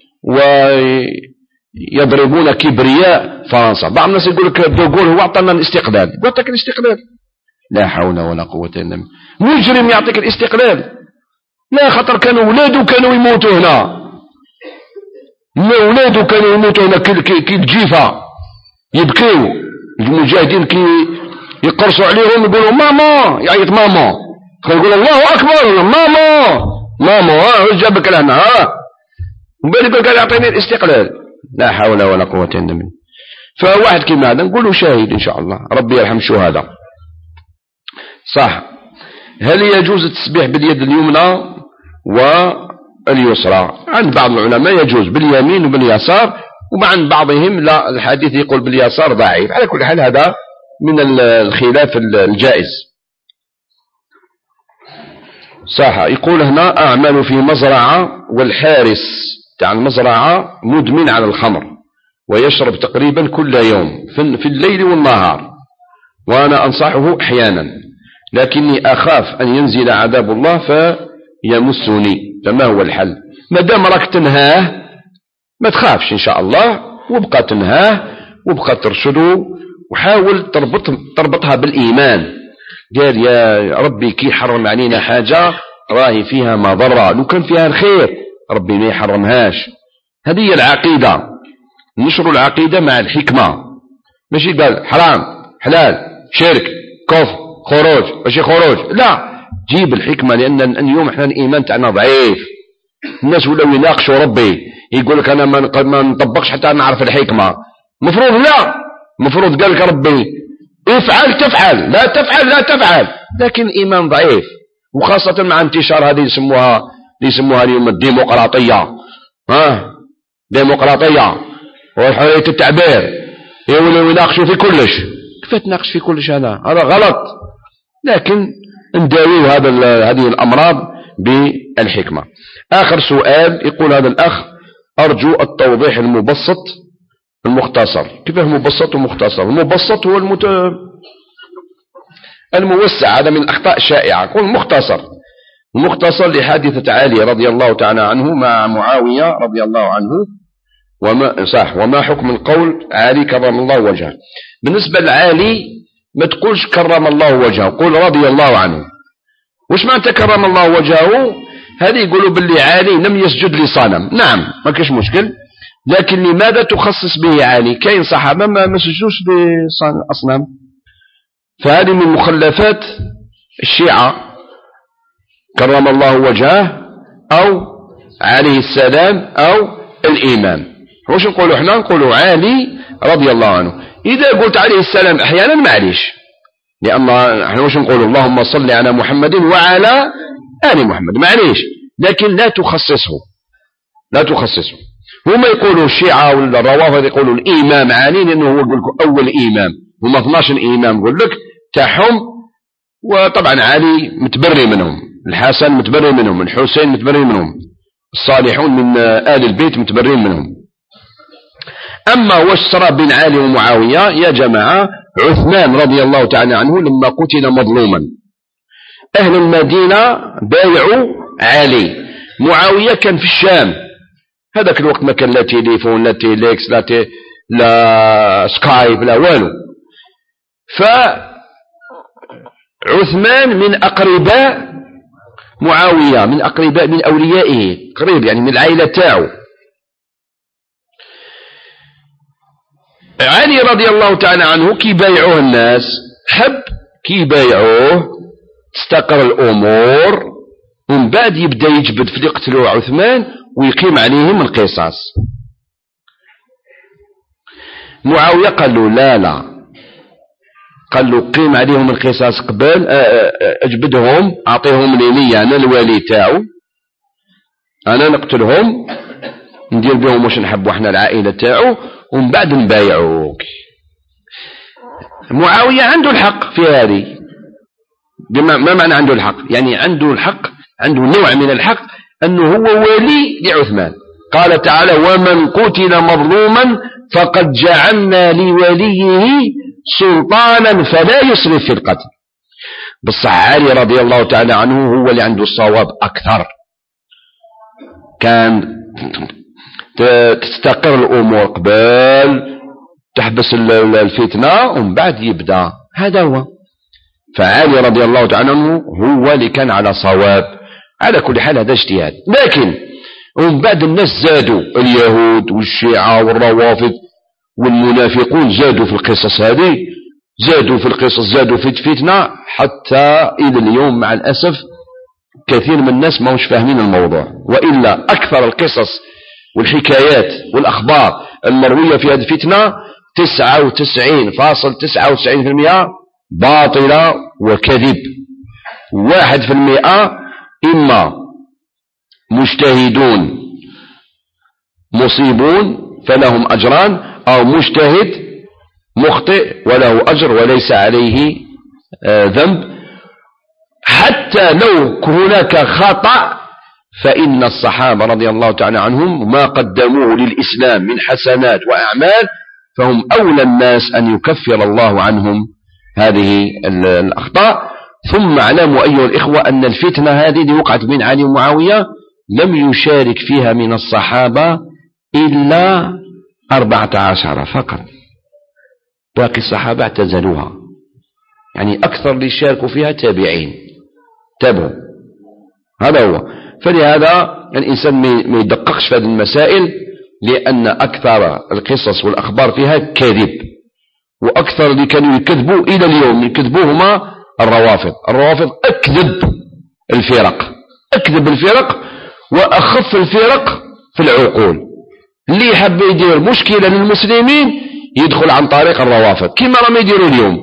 ويضربون كبرياء فرنسا. بعض الناس يقول لك دوغول هو أعطانا الاستقلال. يعطيك الاستقلال؟ لا حول ولا قوة إلا بالله. مجرم يعطيك الاستقلال؟ لا، خطر كانوا ولاده كانوا يموتوا هنا، ولاده كانوا يموتوا هنا كي الجيفة، يبكيوا المجاهدين كي يقرصوا عليهم يقولوا ماما، يعيط ماما، يقول الله أكبر ماما جابك لهنا وبالي يقول قال يعطيني الاستقلال. لا حول ولا قوة إلا بالله. فواحد كما هذا نقوله شاهد إن شاء الله، ربي يرحم شهداء. صح. هل يجوز التسبيح باليد اليمنى واليسرى؟ عند بعض العلماء يجوز باليمين وباليسار، وعند بعضهم لا، الحديث يقول باليسار ضعيف. على كل حال هذا من الخلاف الجائز. صح. يقول هنا أعمل في مزرعة والحارس تاع المزرعة مدمن على الخمر ويشرب تقريبا كل يوم في الليل والنهار، وأنا أنصحه أحيانا، لكني أخاف أن ينزل عذاب الله فيمسني، فما هو الحل؟ ما دام راك تنهاه ما تخافش إن شاء الله، وابقى تنهاه وابقى ترشده، وحاول تربطها بالإيمان. قال يا ربي كي حرم علينا حاجة راهي فيها مضرة، لو كان فيها الخير ربي ما يحرمهاش. هذه العقيدة، نشر العقيدة مع الحكمة، ماشي قال حرام حلال شرك كفر خروج ماشي خروج، لا، جيب الحكمة. لأن اليوم احنا الإيمان تاعنا ضعيف، الناس ولاو يناقشوا ربي، يقول لك أنا ما نطبقش حتى نعرف الحكمة. مفروض لا، مفروض قال لك ربي افعل تفعل، لا تفعل لا تفعل. لكن إيمان ضعيف، وخاصة مع انتشار هذه يسموها اليوم الديمقراطية. ديمقراطية وحرية التعبير، يولوا يناقشوا في كلش. كيف تناقش في كلش؟ هذا غلط. لكن نداوي هذه الأمراض بالحكمة. آخر سؤال يقول هذا الأخ: أرجو التوضيح المبسط المختصر. كيف مبسط ومختصر؟ المبسط هو الموسع، هذا من الأخطاء الشائعة. يقول مختصر. المختصر لحادثة علي رضي الله تعالى عنه مع معاوية رضي الله عنه. وما حكم القول علي كرم الله وجهه؟ بالنسبة لعلي ما تقولش كرم الله وجهه، قول رضي الله عنه. وش معنى كرم الله وجهه؟ هذه يقولوا باللي علي لم يسجد لصنم. نعم ما كاش مشكل، لكن لماذا تخصص به علي؟ كاين صحابة ما سجدوش لأصنام. فهذه من مخلفات الشيعة، كرم الله وجهه أو عليه السلام أو الإمام. وش نقولوا احنا؟ نقولوا علي رضي الله عنه. إذا قلت عليه السلام أحيانا معليش، لأن احنا وش نقولوا؟ اللهم صل على محمد وعلى آل محمد، معليش. لكن لا تخصصه، لا تخصصه. هما يقولوا الشيعة والروافض يقولوا الإمام علي لأنه هو يقول لك أول إمام، هما 12 إمام يقول لك تاعهم. وطبعا علي متبري منهم، الحسن متبري منهم، الحسين متبري منهم، الصالحون من آل البيت متبرين منهم. أما وش صار بين علي ومعاوية يا جماعة؟ عثمان رضي الله تعالى عنه لما قتل مظلوما، أهل المدينة بايعوا علي. معاوية كان في الشام، هذاك الوقت ما كان لا تليفون لا تيليكس لا سكايب لا والو. فعثمان من أقرباء معاوية، من أقرباء من أوليائه، قريب يعني من العائلة تاعه. علي رضي الله تعالى عنه كي بايعوه الناس، حب كي بايعوه تستقر الأمور، ومن بعد يبدأ يجبد في اللي قتلوا عثمان ويقيم عليهم القصاص. معاوية قال له لا، قال له قيم عليهم القصاص قبل، اجبدهم، اعطيهم لي انا الوالي تاعو، انا نقتلهم ندير بهم واش نحبوا احنا العائله تاعو، ومن بعد نبايعوك. معاويه عنده الحق في هذه. ما معنى عنده الحق؟ يعني عنده الحق، عنده نوع من الحق انه هو ولي لعثمان. قال تعالى: ومن قتل مظلوما فقد جعلنا لوليه سلطانا فلا يسرف في القتل. بصح علي رضي الله تعالى عنه هو اللي عنده الصواب أكثر. كان تستقر الأمور قبل، تحبس الفتنة ومن بعد يبدأ، هذا هو. فعلي رضي الله تعالى عنه هو اللي كان على صواب. على كل حال هذا اجتهاد. لكن ومن بعد الناس زادوا، اليهود والشيعة والروافض والمنافقون زادوا في القصص هذه، زادوا في القصص، زادوا في الفتنة، حتى إلى اليوم مع الأسف كثير من الناس ما مش فاهمين الموضوع. وإلا أكثر القصص والحكايات والأخبار المروية في هذه الفتنة 99.99% باطلة وكذب. 1% إما مجتهدون مصيبون فلهم أجران، أو مجتهد مخطئ وله أجر وليس عليه ذنب. حتى لو هناك خطأ فإن الصحابة رضي الله تعالى عنهم ما قدموه للإسلام من حسنات وأعمال، فهم أولى الناس أن يكفر الله عنهم هذه الأخطاء. ثم اعلموا أيها الإخوة أن الفتنة هذه اللي وقعت بين علي ومعاوية لم يشارك فيها من الصحابة إلا 14 فقط، باقي الصحابة اعتزلوها. يعني أكثر اللي شاركوا فيها تابعين، تابعوا. هذا هو. فلهذا الإنسان ما يدققش في هذه المسائل، لأن أكثر القصص والأخبار فيها كذب. وأكثر اللي كانوا يكذبوا إلى اليوم يكذبوهما الروافض. الروافض أكذب الفرق، وأخف الفرق في العقول. اللي يحب يدير مشكلة للمسلمين يدخل عن طريق الروافض كما راهم يديروا اليوم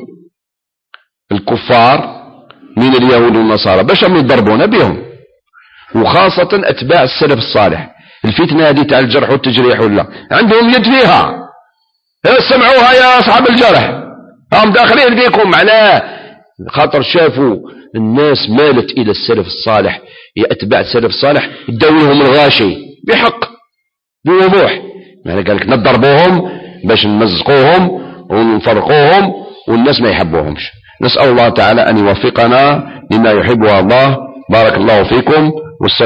الكفار من اليهود والنصارى باش هم يضربون بهم، وخاصة أتباع السلف الصالح. الفتنة هذه تاع الجرح والتجريح ولا عندهم يد فيها، سمعوها يا أصحاب الجرح، هم داخلين فيكم. معناه خاطر شافوا الناس مالت إلى السلف الصالح، يا أتباع السلف الصالح داولهم الغاشي بحق بوضوح. يعني قال لك نضربوهم باش نمزقوهم ونفرقوهم والناس ما يحبوهمش. نسأل الله تعالى أن يوفقنا لما يحبه الله. بارك الله فيكم.